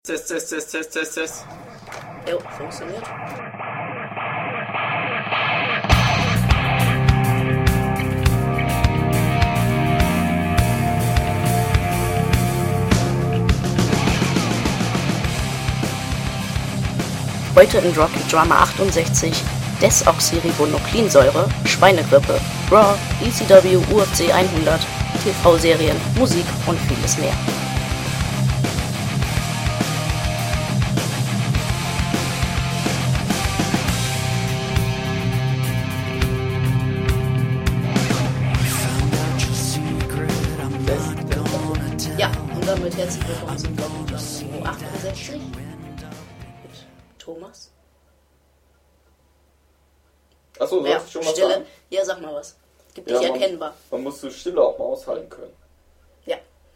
Test. Jo, funktioniert. Heute in Rocket Drama 68 Desoxyribonukleinsäure, Schweinegrippe, Raw, ECW, UFC 100, TV-Serien, Musik und vieles mehr. Ja, und damit herzlich willkommen zum Rocket Drama 68 mit Thomas. Achso, sollst du schon was Stille. sagen? Ja, sag mal was. Gib dich erkennbar. Man muss so Stille auch mal aushalten können. Ja.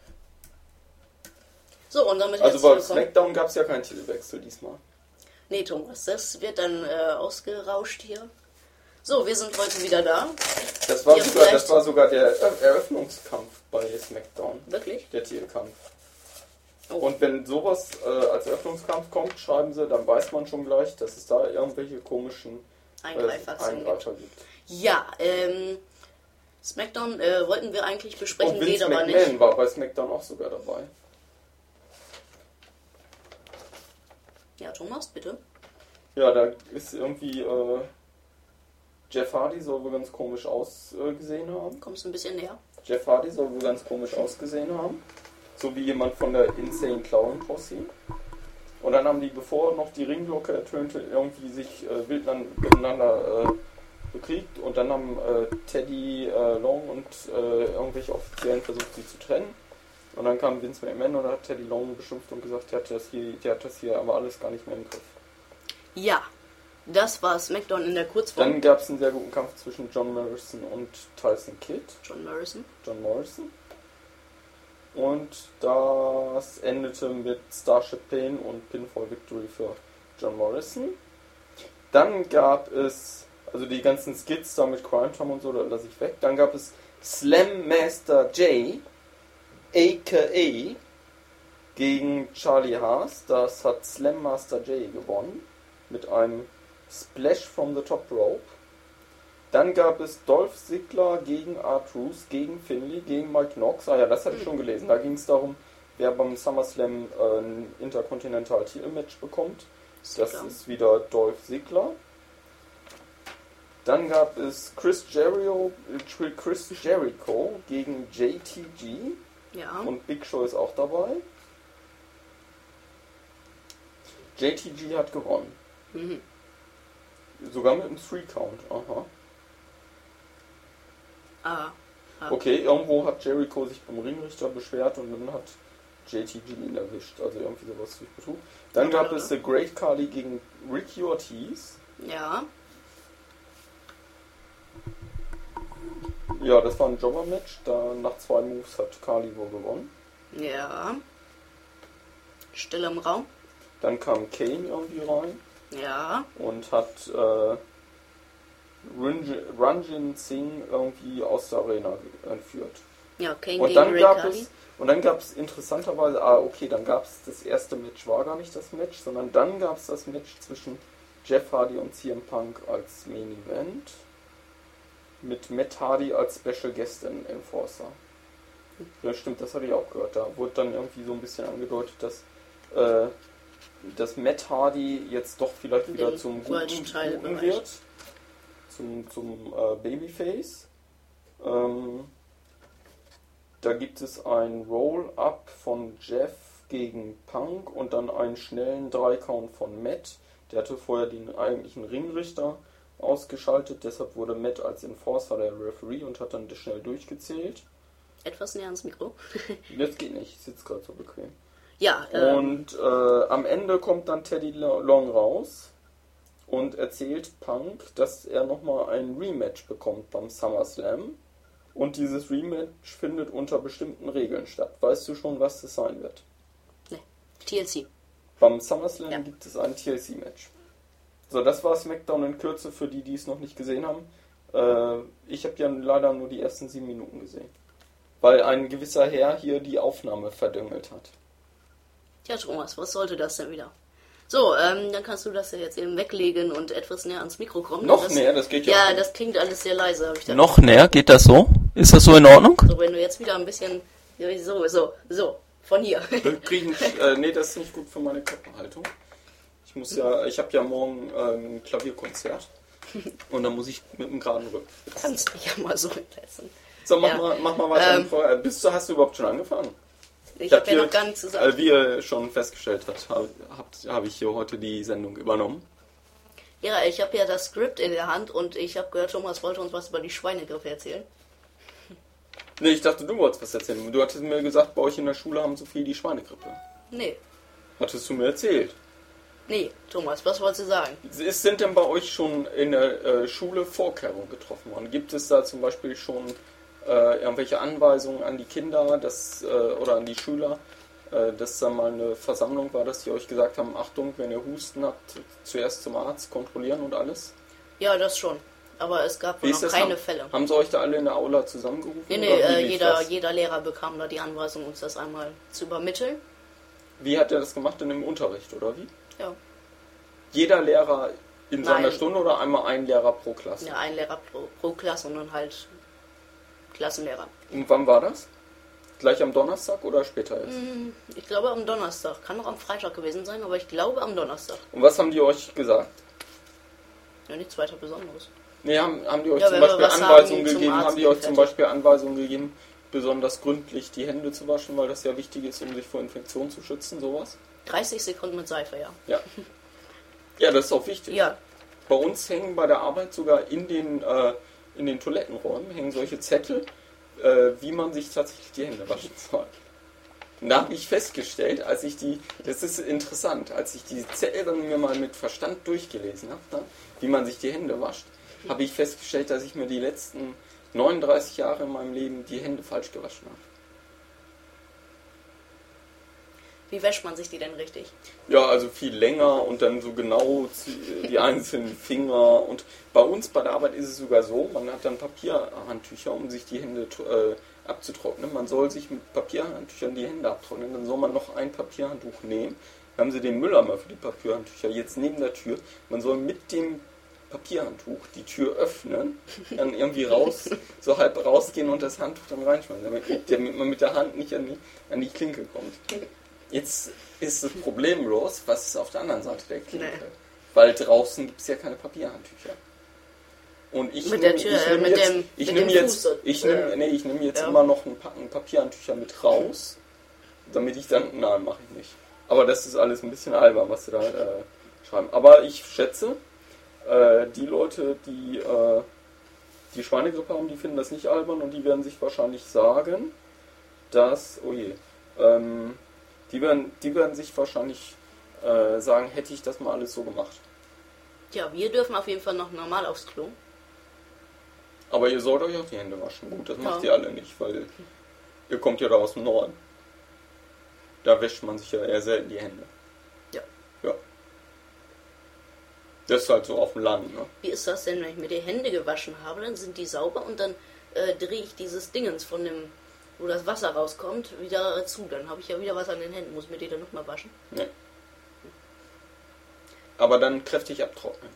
So, und damit Also herzlich bei willkommen. SmackDown gab es ja keinen Titelwechsel diesmal. Nee, Thomas, das wird dann ausgerauscht hier. So, wir sind heute wieder da. Das war, Ja, das war sogar der Eröffnungskampf bei SmackDown. Wirklich? Der Titelkampf. Oh. Und wenn sowas als Eröffnungskampf kommt, schreiben sie, dann weiß man schon gleich, dass es da irgendwelche komischen Eingreifer gibt. Ja, SmackDown wollten wir eigentlich besprechen, Und Vince geht aber McMahon nicht. war bei SmackDown auch sogar dabei. Ja, Thomas, bitte. Ja, da ist irgendwie Jeff Hardy soll wohl ganz komisch ausgesehen haben. Kommst du ein bisschen näher? Jeff Hardy soll wohl ganz komisch ausgesehen haben. So wie jemand von der Insane Clown Posse. Und dann haben die, bevor noch die Ringglocke ertönte, irgendwie sich wild miteinander bekriegt. Und dann haben Teddy Long und irgendwelche Offiziellen versucht, sie zu trennen. Und dann kam Vince McMahon und hat Teddy Long beschimpft und gesagt, der hat das hier aber alles gar nicht mehr im Griff. Ja, das war SmackDown in der Kurzform. Dann gab es einen sehr guten Kampf zwischen John Morrison und Tyson Kidd. John Morrison. Und das endete mit Starship Pain und Pinfall Victory für John Morrison. Dann gab es, also die ganzen Skits da mit Crime Time und so, da lasse ich weg. Dann gab es Slam Master Jay, a.k.a. gegen Charlie Haas. Das hat Slam Master Jay gewonnen mit einem Splash from the Top Rope. Dann gab es Dolph Ziggler gegen R-Truth, gegen Finlay, gegen Mike Knox. Ah ja, das hatte ich schon gelesen. Da ging es darum, wer beim SummerSlam ein Intercontinental Title Match bekommt. Das ist wieder Dolph Ziggler. Dann gab es Chris Jericho gegen JTG. Ja. Und Big Show ist auch dabei. JTG hat gewonnen. Mhm. Sogar mit einem 3-Count. Aha. Ah. Okay, irgendwo hat Jericho sich beim Ringrichter beschwert und dann hat JTG ihn erwischt. Also irgendwie sowas durch Betrug. Dann gab es The Great Khali gegen Ricky Ortiz. Ja. Ja, das war ein Jobber-Match. Da nach 2 Moves hat Khali wohl gewonnen. Ja. Stille im Raum. Dann kam Kane irgendwie rein Ja. und hat Ranjin Singh irgendwie aus der Arena entführt. Ja, Kane Und gegen dann Ray gab Khali. dann gab es interessanterweise, dann gab es das erste Match, war gar nicht das Match, sondern dann gab es das Match zwischen Jeff Hardy und CM Punk als Main Event mit Matt Hardy als Special Guest Enforcer. Ja, stimmt, das hatte ich auch gehört. Da wurde dann irgendwie so ein bisschen angedeutet, dass Matt Hardy jetzt doch vielleicht wieder Den zum World Guten Title Bereich. wird. Zum Babyface. Da gibt es ein Roll-Up von Jeff gegen Punk und dann einen schnellen 3-Count von Matt. Der hatte vorher den eigentlichen Ringrichter ausgeschaltet, deshalb wurde Matt als Enforcer der Referee und hat dann schnell durchgezählt. Etwas näher ans Mikro. Das geht nicht, ich sitze gerade so bequem. Ja, Und am Ende kommt dann Teddy Long raus und erzählt Punk, dass er nochmal ein Rematch bekommt beim SummerSlam. Und dieses Rematch findet unter bestimmten Regeln statt. Weißt du schon, was das sein wird? ne. TLC. Beim SummerSlam Ja. gibt es ein TLC-Match. So, das war SmackDown in Kürze für die, die es noch nicht gesehen haben. Ich habe ja leider nur die ersten 7 Minuten gesehen. Weil ein gewisser Herr hier die Aufnahme verdüngelt hat. Tja, Thomas, was sollte das denn wieder? So, dann kannst du das ja jetzt eben weglegen und etwas näher ans Mikro kommen. Noch näher, das geht ja. Ja, das klingt alles sehr leise, habe ich da. Noch näher, geht das so? Ist das so in Ordnung? So, wenn du jetzt wieder ein bisschen, so, von hier. Nee, das ist nicht gut für meine Körperhaltung. Ich habe ja morgen ein Klavierkonzert und dann muss ich mit einem geraden Rücken. Kannst dich ja mal so hinsetzen. So, mach mal weiter. Hast du überhaupt schon angefangen? Ich habe ja noch gar nichts gesagt. Wie ihr schon festgestellt habt, habe ich hier heute die Sendung übernommen. Ja, ich habe ja das Skript in der Hand und ich habe gehört, Thomas wollte uns was über die Schweinegrippe erzählen. Nee, ich dachte, du wolltest was erzählen. Du hattest mir gesagt, bei euch in der Schule haben so viel die Schweinegrippe. Nee. Hattest du mir erzählt? Nee, Thomas, was wolltest du sagen? Sind denn bei euch schon in der Schule Vorkehrungen getroffen worden? Gibt es da zum Beispiel schon irgendwelche Anweisungen an die Kinder oder an die Schüler, dass da mal eine Versammlung war, dass die euch gesagt haben, Achtung, wenn ihr Husten habt, zuerst zum Arzt kontrollieren und alles? Ja, das schon. Aber es gab wohl noch keine Fälle. Haben sie euch da alle in der Aula zusammengerufen? Nee, jeder Lehrer bekam da die Anweisung, uns das einmal zu übermitteln. Wie hat er das gemacht? In dem Unterricht, oder wie? Ja. Jeder Lehrer in seiner Stunde oder einmal ein Lehrer pro Klasse? Ja, ein Lehrer pro Klasse und dann halt Klassenlehrer. Und wann war das? Gleich am Donnerstag oder später jetzt? Ich glaube am Donnerstag. Kann auch am Freitag gewesen sein, aber ich glaube am Donnerstag. Und was haben die euch gesagt? Ja, nichts weiter Besonderes. Nee, haben die euch zum Beispiel Anweisungen gegeben? Haben die euch zum Beispiel Anweisungen gegeben, besonders gründlich die Hände zu waschen, weil das ja wichtig ist, um sich vor Infektionen zu schützen, sowas? 30 Sekunden mit Seife, ja. Ja, das ist auch wichtig. Ja. Bei uns hängen bei der Arbeit sogar in den Toilettenräumen hängen solche Zettel, wie man sich tatsächlich die Hände waschen soll. Und da habe ich festgestellt, das ist interessant, als ich die Zettel dann mir mal mit Verstand durchgelesen habe, wie man sich die Hände wascht, habe ich festgestellt, dass ich mir die letzten 39 Jahre in meinem Leben die Hände falsch gewaschen habe. Wie wäscht man sich die denn richtig? Ja, also viel länger und dann so genau die einzelnen Finger. Und bei uns bei der Arbeit ist es sogar so, man hat dann Papierhandtücher, um sich die Hände abzutrocknen. Man soll sich mit Papierhandtüchern die Hände abtrocknen, dann soll man noch ein Papierhandtuch nehmen. Dann haben sie den Mülleimer für die Papierhandtücher jetzt neben der Tür. Man soll mit dem Papierhandtuch die Tür öffnen, dann irgendwie so halb rausgehen und das Handtuch dann reinschmeißen, damit man mit der Hand nicht an die Klinke kommt. Jetzt ist das Problem los, was ist auf der anderen Seite der Klinke? Nee. Weil draußen gibt es ja keine Papierhandtücher. Und ich nehme jetzt immer noch ein Packen Papierhandtücher mit raus, damit ich dann, nein, mache ich nicht. Aber das ist alles ein bisschen albern, was sie da schreiben. Aber ich schätze, die Leute, die die Schweinegrippe haben, die finden das nicht albern und die werden sich wahrscheinlich sagen, dass, die werden sich wahrscheinlich sagen, hätte ich das mal alles so gemacht. Ja, wir dürfen auf jeden Fall noch normal aufs Klo. Aber ihr sollt euch auch die Hände waschen. Gut, das macht ihr alle nicht, weil ihr kommt ja da aus dem Norden. Da wäscht man sich ja eher selten die Hände. Ja. Das ist halt so auf dem Land, ne? Wie ist das denn, wenn ich mir die Hände gewaschen habe, dann sind die sauber und dann drehe ich dieses Dingens von dem, wo das Wasser rauskommt, wieder zu. Dann habe ich ja wieder was an den Händen. Muss ich mir die dann nochmal waschen? Nee. Aber dann kräftig abtrocknen.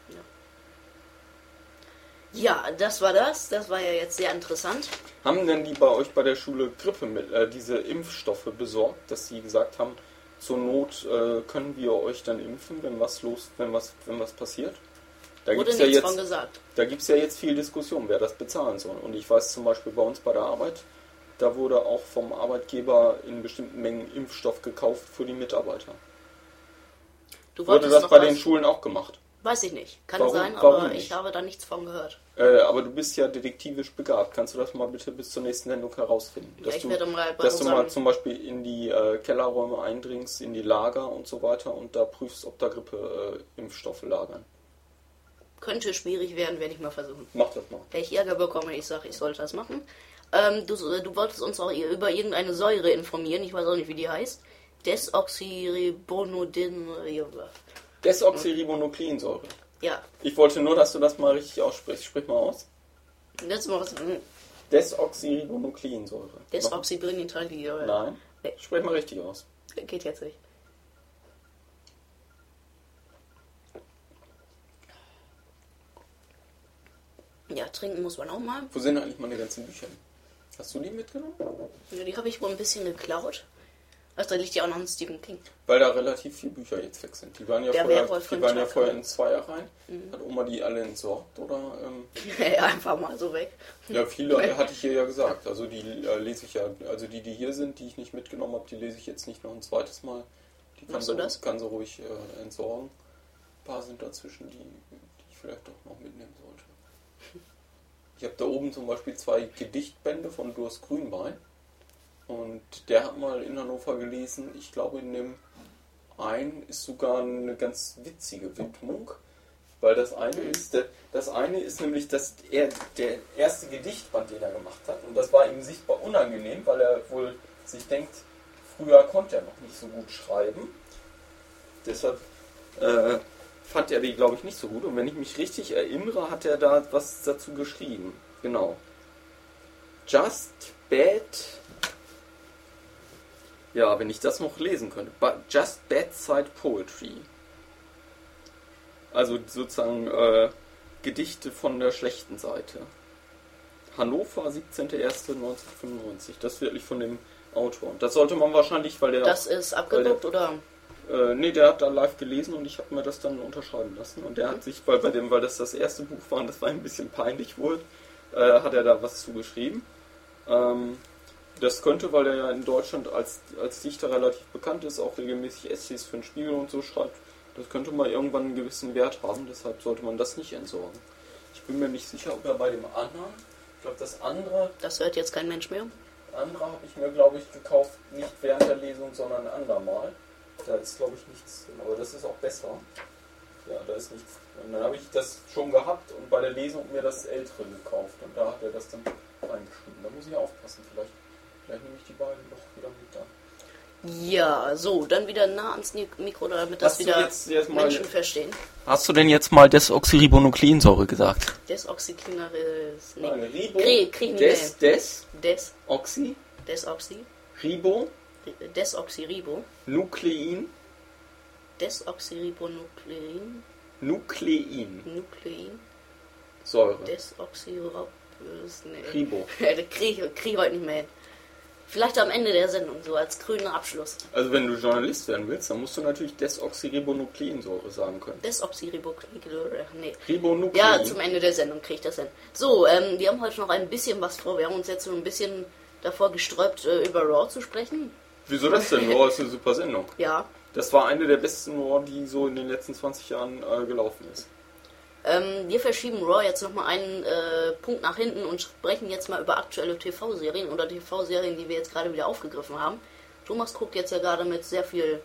Ja, das war das. Das war ja jetzt sehr interessant. Haben denn die bei euch bei der Schule diese Impfstoffe besorgt, dass sie gesagt haben, zur Not können wir euch dann impfen, wenn was passiert? Da Wurde gibt's nichts von gesagt. Da gibt es ja jetzt viel Diskussion, wer das bezahlen soll. Und ich weiß zum Beispiel bei uns bei der Arbeit, da wurde auch vom Arbeitgeber in bestimmten Mengen Impfstoff gekauft für die Mitarbeiter. Wurde das bei den Schulen auch gemacht? Weiß ich nicht. Kann sein, aber ich habe da nichts von gehört. Aber du bist ja detektivisch begabt. Kannst du das mal bitte bis zur nächsten Sendung herausfinden? Dass du mal zum Beispiel in die Kellerräume eindringst, in die Lager und so weiter und da prüfst, ob da Grippeimpfstoffe lagern. Könnte schwierig werden, werde ich mal versuchen. Mach das mal. Wenn ich Ärger bekomme, ich sage, ich sollte das machen. Du wolltest uns auch über irgendeine Säure informieren. Ich weiß auch nicht, wie die heißt. Desoxyribonukleinsäure. Ja. Ich wollte nur, dass du das mal richtig aussprichst. Sprich mal aus. Desoxyribonukleinsäure. Nein. Sprich mal richtig aus. Geht jetzt nicht. Ja, trinken muss man auch mal. Wo sind eigentlich meine ganzen Bücher? Hast du die mitgenommen? Ja, die habe ich wohl ein bisschen geklaut. Also da liegt ja auch noch ein Stephen King. Weil da relativ viele Bücher jetzt weg sind. Die waren ja vorher in Zweierreihen. Hat Oma die alle entsorgt? Oder, Ja, einfach mal so weg. Ja, viele hatte ich ihr ja gesagt. Also die lese ich ja, also die hier sind, die ich nicht mitgenommen habe, die lese ich jetzt nicht noch ein zweites Mal. Die kann so ruhig entsorgen. Ein paar sind dazwischen, die ich vielleicht doch noch mitnehmen sollte. Ich habe da oben zum Beispiel 2 Gedichtbände von Durst Grünbein. Und der hat mal in Hannover gelesen, ich glaube in dem einen ist sogar eine ganz witzige Widmung, weil das eine ist nämlich der erste Gedichtband, den er gemacht hat, und das war ihm sichtbar unangenehm, weil er wohl sich denkt, früher konnte er noch nicht so gut schreiben, deshalb fand er die, glaube ich, nicht so gut, und wenn ich mich richtig erinnere, hat er da was dazu geschrieben, genau. Just Bad... Ja, wenn ich das noch lesen könnte. Just Bedside Poetry. Also sozusagen Gedichte von der schlechten Seite. Hannover, 17.01.1995. Das ist wirklich von dem Autor. Und das sollte man wahrscheinlich, weil der... Das ist abgedruckt, oder? Nee, der hat da live gelesen und ich habe mir das dann unterschreiben lassen. Und der hat sich, weil das erste Buch war und das war ein bisschen peinlich wohl, hat er da was zugeschrieben. Das könnte, weil er ja in Deutschland als Dichter relativ bekannt ist, auch regelmäßig Essays für den Spiegel und so schreibt, das könnte mal irgendwann einen gewissen Wert haben, deshalb sollte man das nicht entsorgen. Ich bin mir nicht sicher, ob er bei dem anderen, ich glaube das andere... Das hört jetzt kein Mensch mehr. Andere habe ich mir, glaube ich, gekauft, nicht während der Lesung, sondern ein andermal. Da ist, glaube ich, nichts drin, aber das ist auch besser. Ja, da ist nichts drin. Und dann habe ich das schon gehabt und bei der Lesung mir das ältere gekauft und da hat er das dann reingeschrieben. Da muss ich aufpassen, vielleicht nehme ich die beiden doch wieder mit an. Ja, so, dann wieder nah ans Mikro, damit das wieder jetzt Menschen verstehen. Hast du denn jetzt mal Desoxyribonukleinsäure gesagt? Desoxyklinaris... Nee. Ribo... Desoxy... Desoxy... Ribo... Desoxyribo... Nuklein... Desoxyribonuklein... Nuklein... Säure... Desoxyrib... Ribo... krieg ich heute nicht mehr hin. Vielleicht am Ende der Sendung, so als grüner Abschluss. Also wenn du Journalist werden willst, dann musst du natürlich Desoxyribonukleinsäure sagen können. Desoxyribonuklein... Nee. Ribonuklein. Ja, zum Ende der Sendung kriege ich das hin. So, wir haben heute noch ein bisschen was vor. Wir haben uns jetzt so ein bisschen davor gesträubt, über Raw zu sprechen. Wieso das denn? Raw ist eine super Sendung. Ja. Das war eine der besten Raw, die so in den letzten 20 Jahren gelaufen ist. Wir verschieben Raw jetzt nochmal einen Punkt nach hinten und sprechen jetzt mal über aktuelle TV-Serien oder TV-Serien, die wir jetzt gerade wieder aufgegriffen haben. Thomas guckt jetzt ja gerade mit sehr viel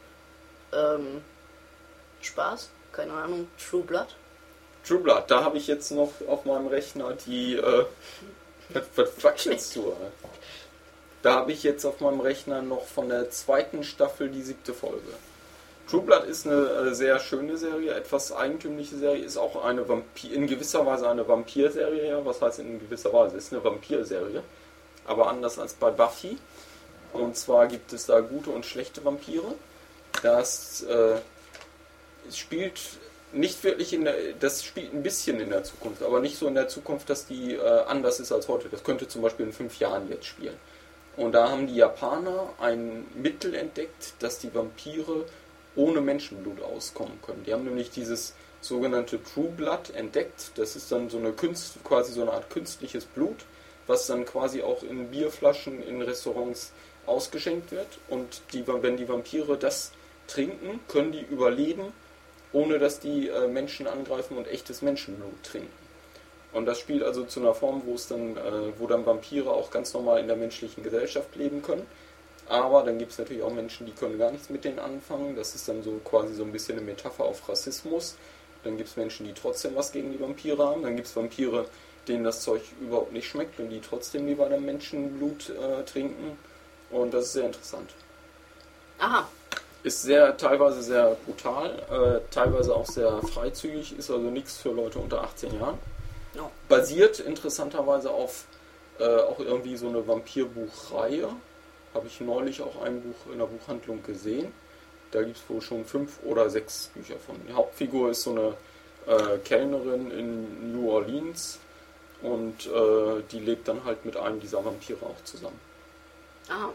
Spaß, keine Ahnung, True Blood. True Blood, da habe ich jetzt noch auf meinem Rechner die... was quatschst du? Da habe ich jetzt auf meinem Rechner noch von der 2. Staffel die 7. Folge. True Blood ist eine sehr schöne Serie, etwas eigentümliche Serie, ist auch eine in gewisser Weise eine Vampir-Serie, ja, was heißt in gewisser Weise, ist eine Vampir-Serie, aber anders als bei Buffy. Und zwar gibt es da gute und schlechte Vampire. Das spielt nicht wirklich das spielt ein bisschen in der Zukunft, aber nicht so in der Zukunft, dass die anders ist als heute. Das könnte zum Beispiel in 5 Jahren jetzt spielen. Und da haben die Japaner ein Mittel entdeckt, dass die Vampire ohne Menschenblut auskommen können. Die haben nämlich dieses sogenannte True Blood entdeckt. Das ist dann so eine quasi so eine Art künstliches Blut, was dann quasi auch in Bierflaschen in Restaurants ausgeschenkt wird. Und wenn die Vampire das trinken, können die überleben, ohne dass die Menschen angreifen und echtes Menschenblut trinken. Und das spielt also zu einer Form, wo dann Vampire auch ganz normal in der menschlichen Gesellschaft leben können. Aber dann gibt es natürlich auch Menschen, die können gar nichts mit denen anfangen. Das ist dann so quasi so ein bisschen eine Metapher auf Rassismus. Dann gibt es Menschen, die trotzdem was gegen die Vampire haben. Dann gibt es Vampire, denen das Zeug überhaupt nicht schmeckt und die trotzdem lieber dann Menschenblut trinken. Und das ist sehr interessant. Aha. Ist teilweise sehr brutal, teilweise auch sehr freizügig, ist also nichts für Leute unter 18 Jahren. No. Basiert interessanterweise auf auch irgendwie so eine Vampirbuchreihe. Habe ich neulich auch ein Buch in der Buchhandlung gesehen. Da gibt es wohl schon 5 oder 6 Bücher von. Die Hauptfigur ist so eine Kellnerin in New Orleans Und die lebt dann halt mit einem dieser Vampire auch zusammen. Aha.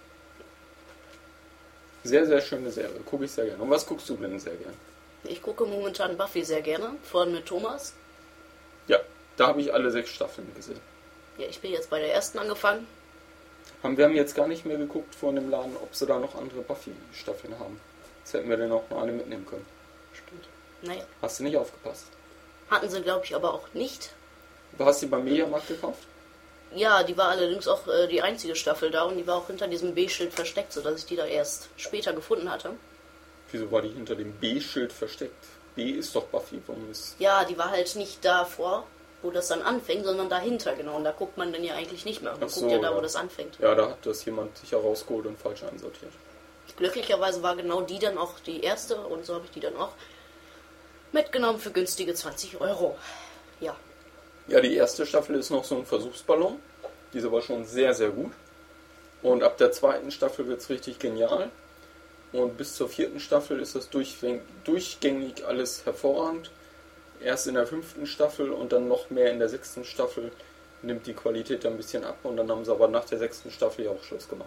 Sehr, sehr schöne Serie. Gucke ich sehr gerne. Und was guckst du denn sehr gerne? Ich gucke momentan Buffy sehr gerne, vor allem mit Thomas. Ja, da habe ich alle 6 Staffeln gesehen. Ja, ich bin jetzt bei der ersten angefangen. Wir haben jetzt gar nicht mehr geguckt vor dem Laden, ob sie da noch andere Buffy-Staffeln haben. Jetzt hätten wir dann auch noch eine mitnehmen können. Stimmt. Naja. Hast du nicht aufgepasst? Hatten sie, glaube ich, aber auch nicht. Du hast die beim Mediamarkt gekauft? Ja, die war allerdings auch die einzige Staffel da und die war auch hinter diesem B-Schild versteckt, sodass ich die da erst später gefunden hatte. Wieso war die hinter dem B-Schild versteckt? B ist doch Buffy, warum ist... Ja, die war halt nicht davor, wo das dann anfängt, sondern dahinter, genau. Und da guckt man dann ja eigentlich nicht mehr. Man guckt ja da, wo das anfängt. Ja, da hat das jemand sich herausgeholt und falsch einsortiert. Glücklicherweise war genau die dann auch die erste und so habe ich die dann auch mitgenommen für günstige 20 Euro. Ja. Ja, die erste Staffel ist noch so ein Versuchsballon. Diese war schon sehr, sehr gut. Und ab der zweiten Staffel wird es richtig genial. Und bis zur 4. Staffel ist das durchgängig alles hervorragend. Erst in der 5. Staffel und dann noch mehr in der 6. Staffel nimmt die Qualität ein bisschen ab. Und dann haben sie aber nach der 6. Staffel ja auch Schluss gemacht.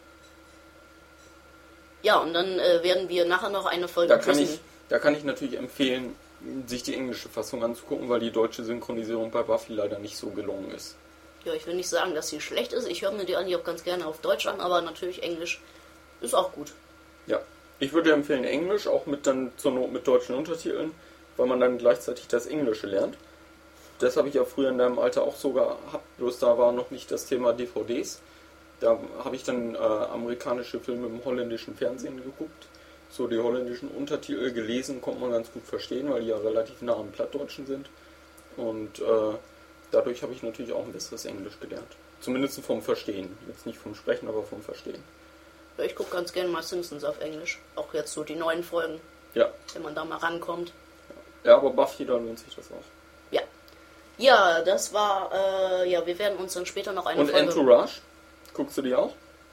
Ja, und dann werden wir nachher noch eine Folge Da kann ich natürlich empfehlen, sich die englische Fassung anzugucken, weil die deutsche Synchronisierung bei Buffy leider nicht so gelungen ist. Ja, ich will nicht sagen, dass sie schlecht ist. Ich höre mir die eigentlich auch ganz gerne auf Deutsch an, aber natürlich Englisch ist auch gut. Ja, ich würde empfehlen Englisch, auch dann zur Not mit deutschen Untertiteln, weil man dann gleichzeitig das Englische lernt. Das habe ich ja früher in deinem Alter auch so gehabt, bloß da war noch nicht das Thema DVDs. Da habe ich dann amerikanische Filme im holländischen Fernsehen geguckt. So die holländischen Untertitel gelesen, konnte man ganz gut verstehen, weil die ja relativ nah am Plattdeutschen sind. Und dadurch habe ich natürlich auch ein besseres Englisch gelernt. Zumindest vom Verstehen. Jetzt nicht vom Sprechen, aber vom Verstehen. Ja, ich gucke ganz gerne mal Simpsons auf Englisch. Auch jetzt so die neuen Folgen. Ja. Wenn man da mal rankommt. Ja, aber Buffy, da lohnt sich das auch. Ja. Ja, das war, wir werden uns dann später noch eine Und Folge... Und Entourage? Guckst du die auch?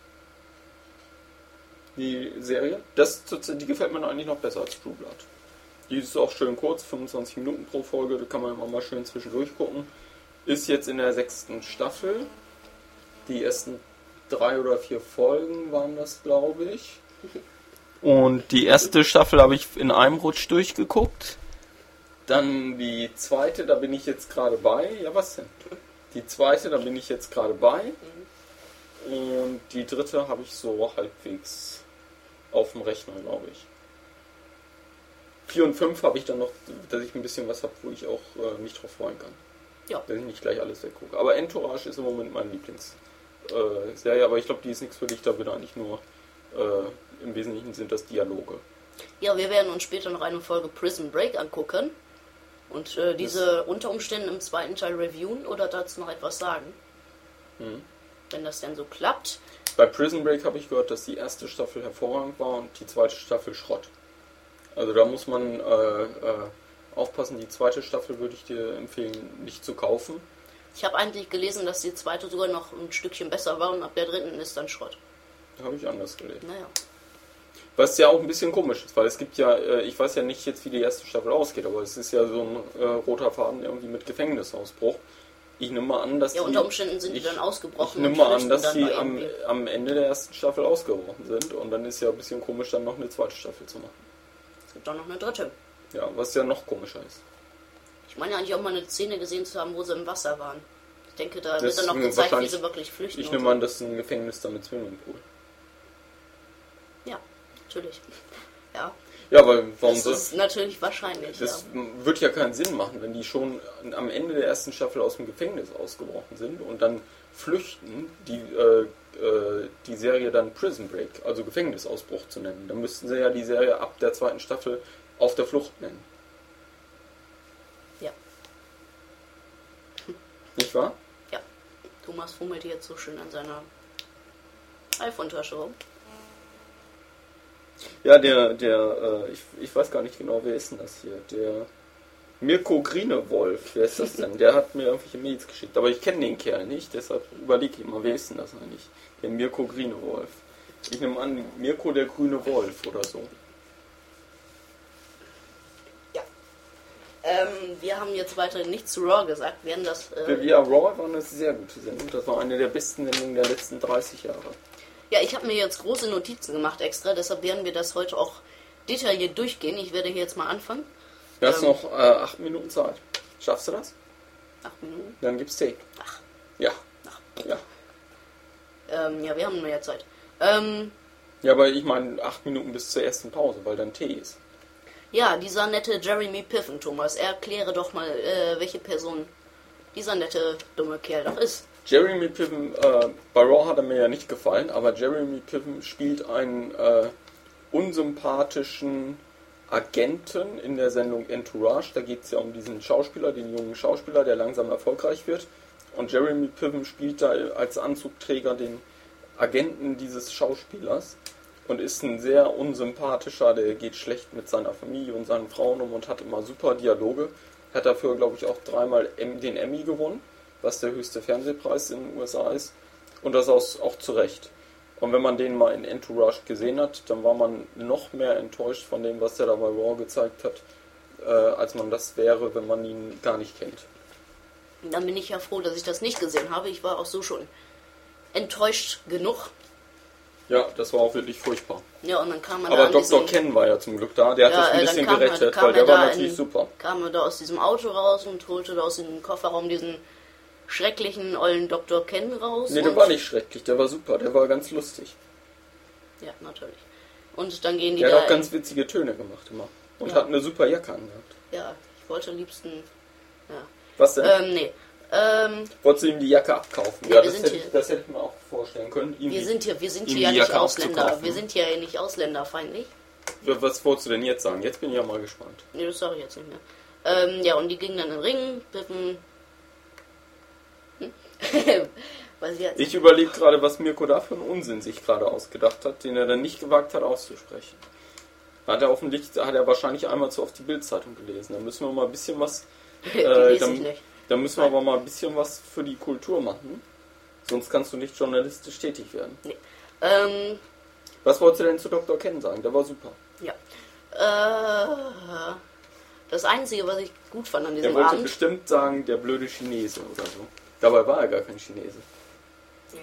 Die Serie? Die gefällt mir eigentlich noch besser als True Blood. Die ist auch schön kurz, 25 Minuten pro Folge, da kann man immer mal schön zwischendurch gucken. Ist jetzt in der 6. Staffel. Die ersten 3 oder 4 Folgen waren das, glaube ich. Und die erste Staffel habe ich in einem Rutsch durchgeguckt. Dann die zweite, da bin ich jetzt gerade bei. Ja, was denn? Die zweite, da bin ich jetzt gerade bei. Und die dritte habe ich so halbwegs auf dem Rechner, glaube ich. 4 und 5 habe ich dann noch, dass ich ein bisschen was habe, wo ich auch mich drauf freuen kann. Ja. Dass ich nicht gleich alles weggucke. Aber Entourage ist im Moment mein Lieblingsserie, aber ich glaube, die ist nichts für dich, da wird eigentlich nur im Wesentlichen sind das Dialoge. Ja, wir werden uns später noch eine Folge Prison Break angucken und diese unter Umständen im zweiten Teil reviewen oder dazu noch etwas sagen. Wenn das denn so klappt. Bei Prison Break habe ich gehört, dass die erste Staffel hervorragend war und die zweite Staffel Schrott. Also da muss man aufpassen, die zweite Staffel würde ich dir empfehlen, nicht zu kaufen. Ich habe eigentlich gelesen, dass die zweite sogar noch ein Stückchen besser war und ab der dritten ist dann Schrott. Habe ich anders gelesen. Naja. Was ja auch ein bisschen komisch ist, weil es gibt ja, ich weiß ja nicht jetzt, wie die erste Staffel ausgeht, aber es ist ja so ein roter Faden irgendwie mit Gefängnisausbruch. Ich nehme mal an, dass ja, unter Umständen sind die dann ausgebrochen. Ich nehme mal an, dass die am Ende der ersten Staffel ausgebrochen sind und dann ist ja ein bisschen komisch, dann noch eine zweite Staffel zu machen. Es gibt auch noch eine dritte. Ja, was ja noch komischer ist. Ich meine ja eigentlich auch mal eine Szene gesehen zu haben, wo sie im Wasser waren. Ich denke, da wird dann noch gezeigt, wie sie wirklich flüchten. Ich nehme an, das ist ein Gefängnis da mit Swimmingpool. Ja, natürlich. Ja. Ja, weil warum das ist natürlich wahrscheinlich. Das wird ja keinen Sinn machen, wenn die schon am Ende der ersten Staffel aus dem Gefängnis ausgebrochen sind und dann flüchten, die Serie dann Prison Break, also Gefängnisausbruch zu nennen. Dann müssten sie ja die Serie ab der zweiten Staffel Auf der Flucht nennen. Ja. Nicht wahr? Ja. Thomas fummelt jetzt so schön an seiner iPhone-Tasche rum. Ja, ich weiß gar nicht genau, wer ist denn das hier? Der Mirko Grünewolf, wer ist das denn? Der hat mir irgendwelche Mails geschickt, aber ich kenne den Kerl nicht, deshalb überlege ich immer, wer ist denn das eigentlich? Der Mirko Grünewolf. Ich nehme an, Mirko der grüne Wolf oder so. Ja. Wir haben jetzt weiterhin nichts zu Raw gesagt. Wir haben das. Ja, Raw war eine sehr gute Sendung. Das war eine der besten Sendungen der letzten 30 Jahre. Ja, ich habe mir jetzt große Notizen gemacht extra, deshalb werden wir das heute auch detailliert durchgehen. Ich werde hier jetzt mal anfangen. Du hast noch 8 Minuten Zeit. Schaffst du das? 8 Minuten? Dann gibt's Tee. Ach. Ja. Ach. Ja. Ja, wir haben mehr Zeit. Ja, aber ich meine 8 Minuten bis zur ersten Pause, weil dann Tee ist. Ja, dieser nette Jeremy Piven, Thomas. Erkläre doch mal, welche Person dieser nette, dumme Kerl doch ist. Jeremy Piven, bei Raw hat er mir ja nicht gefallen, aber Jeremy Piven spielt einen unsympathischen Agenten in der Sendung Entourage. Da geht es ja um diesen Schauspieler, den jungen Schauspieler, der langsam erfolgreich wird. Und Jeremy Piven spielt da als Anzugträger den Agenten dieses Schauspielers und ist ein sehr unsympathischer, der geht schlecht mit seiner Familie und seinen Frauen um und hat immer super Dialoge. Hat dafür, glaube ich, auch 3-mal den Emmy gewonnen, was der höchste Fernsehpreis in den USA ist. Und das auch zu Recht. Und wenn man den mal in Entourage gesehen hat, dann war man noch mehr enttäuscht von dem, was der da bei Raw gezeigt hat, als man das wäre, wenn man ihn gar nicht kennt. Dann bin ich ja froh, dass ich das nicht gesehen habe. Ich war auch so schon enttäuscht genug. Ja, das war auch wirklich furchtbar. Ja, und dann kam man aber da Dr. Ken war ja zum Glück da, der hat das ein bisschen gerettet, weil der war natürlich super. Kam er da aus diesem Auto raus und holte da aus dem Kofferraum diesen schrecklichen ollen Dr. Ken raus. Nee, der war nicht schrecklich, der war super, der war ganz lustig. Ja, natürlich. Und dann gehen die der da... hat auch ganz witzige Töne gemacht immer. Und hat eine super Jacke angehabt. Ja, ich wollte am liebsten... Ja. Was denn? Nee. Wolltest du ihm die Jacke abkaufen? Nee, Ja, das hätte ich mir auch vorstellen können. Wir sind hier ja nicht Ausländer. Wir sind hier nicht ausländerfeindlich. Was wolltest du denn jetzt sagen? Jetzt bin ich ja mal gespannt. Nee, das sage ich jetzt nicht mehr. Ja, und die gingen dann in den Ring, Pippen... Ich überlege gerade, was Mirko da für einen Unsinn sich gerade ausgedacht hat, den er dann nicht gewagt hat auszusprechen. Hat er wahrscheinlich einmal zu oft die Bild-Zeitung gelesen. Da müssen wir mal ein bisschen was... Da müssen wir aber mal ein bisschen was für die Kultur machen. Sonst kannst du nicht journalistisch tätig werden. Nee. Was wolltest du denn zu Dr. Ken sagen? Der war super. Ja. Das Einzige, was ich gut fand an diesem Abend... Er wollte bestimmt sagen, der blöde Chinese oder so. Dabei war er gar kein Chinese. Nee.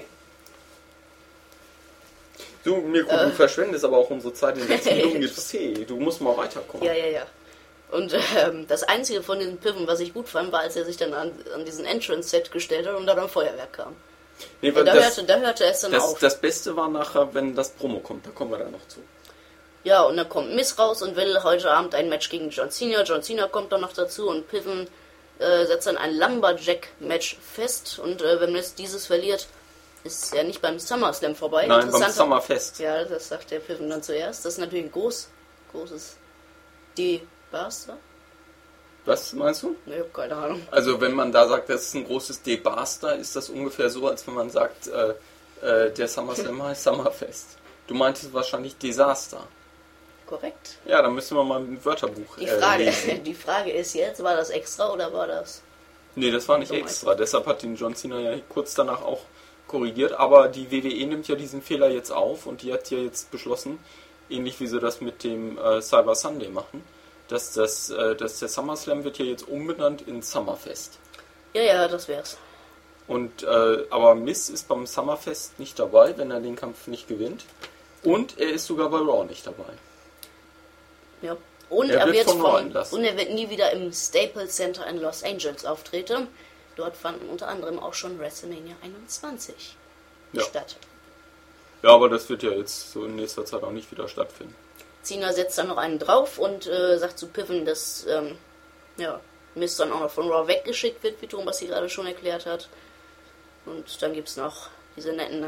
Du, Mirko, du verschwendest aber auch unsere Zeit. In 6 Minuten gibt's Tee. Du musst mal weiterkommen. Ja. Und das Einzige von den Piven, was ich gut fand, war, als er sich dann an diesen Entrance-Set gestellt hat und dann am Feuerwerk kam. Nee, da hörte es dann auf. Das Beste war nachher, wenn das Promo kommt. Da kommen wir dann noch zu. Ja, und dann kommt Miz raus und will heute Abend ein Match gegen John Cena. John Cena kommt dann noch dazu und Piven setzt dann ein Lumberjack-Match fest. Und wenn Miz dieses verliert, ist er nicht beim SummerSlam vorbei. Nein, beim Summerfest. Ja, das sagt der Piven dann zuerst. Das ist natürlich ein großes Debaster. Was meinst du? Ich hab keine Ahnung. Also wenn man da sagt, das ist ein großes Debaster, ist das ungefähr so, als wenn man sagt, der SummerSlam heißt Summerfest. Du meintest wahrscheinlich Desaster. Korrekt. Ja, dann müssen wir mal ein Wörterbuch lesen. Die Frage ist jetzt, war das extra oder war das... Nee, das war nicht extra. Deshalb hat den John Cena ja kurz danach auch korrigiert. Aber die WWE nimmt ja diesen Fehler jetzt auf und die hat ja jetzt beschlossen, ähnlich wie sie das mit dem Cyber Sunday machen, dass der SummerSlam wird ja jetzt umbenannt in Summerfest. Ja, das wär's. Und aber Miz ist beim Summerfest nicht dabei, wenn er den Kampf nicht gewinnt. Und er ist sogar bei Raw nicht dabei. Ja. Und er wird nie wieder im Staples Center in Los Angeles auftreten. Dort fanden unter anderem auch schon WrestleMania 21 statt. Ja, aber das wird ja jetzt so in nächster Zeit auch nicht wieder stattfinden. Cena setzt dann noch einen drauf und sagt zu Piven, dass Miz dann auch noch von Raw weggeschickt wird, wie Thomas sie gerade schon erklärt hat. Und dann gibt's noch diese netten...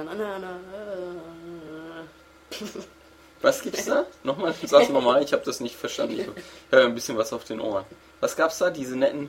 Was gibt's da? Nochmal, sag's nochmal, ich habe das nicht verstanden. Ich habe ein bisschen was auf den Ohren. Was gab's da? Diese netten...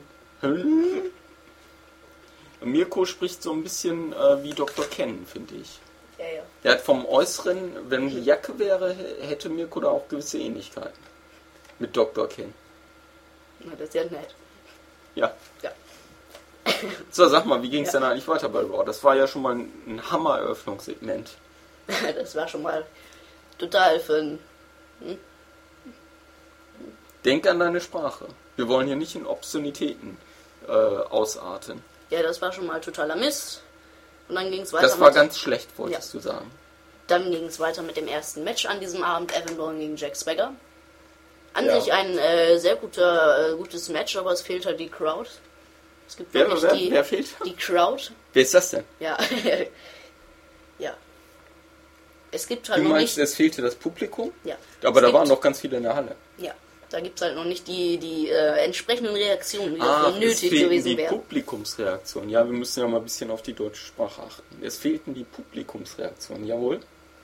Mirko spricht so ein bisschen wie Dr. Ken, finde ich. Ja. Der hat vom Äußeren, wenn die Jacke wäre, hätte Mirko da auch gewisse Ähnlichkeiten. Mit Dr. Ken. Na, das ist ja nett. Ja. So, sag mal, wie ging's denn eigentlich weiter bei Raw? Das war ja schon mal ein Hammer-Eröffnungssegment. Das war schon mal total für ein... Denk an deine Sprache. Wir wollen hier nicht in Obszönitäten ausarten. Ja, das war schon mal totaler Mist. Und dann ging es weiter. Das war ganz schlecht, wolltest du sagen. Dann ging es weiter mit dem ersten Match an diesem Abend, Evan Bourne gegen Jack Swagger. An Ja. sich ein sehr gutes Match, aber es fehlt halt die Crowd. Es gibt Wer wirklich fehlt? die Crowd. Wer ist das denn? Ja. Ja. Es gibt halt Du noch meinst, nicht. es fehlte das Publikum? Ja. Aber Es da gibt- waren noch ganz viele in der Halle. Ja. Da gibt es halt noch nicht die entsprechenden Reaktionen, die es dafür nötig fehlten gewesen die wären. Publikumsreaktionen. Ja, wir müssen ja mal ein bisschen auf die deutsche Sprache achten. Es fehlten die Publikumsreaktionen, jawohl.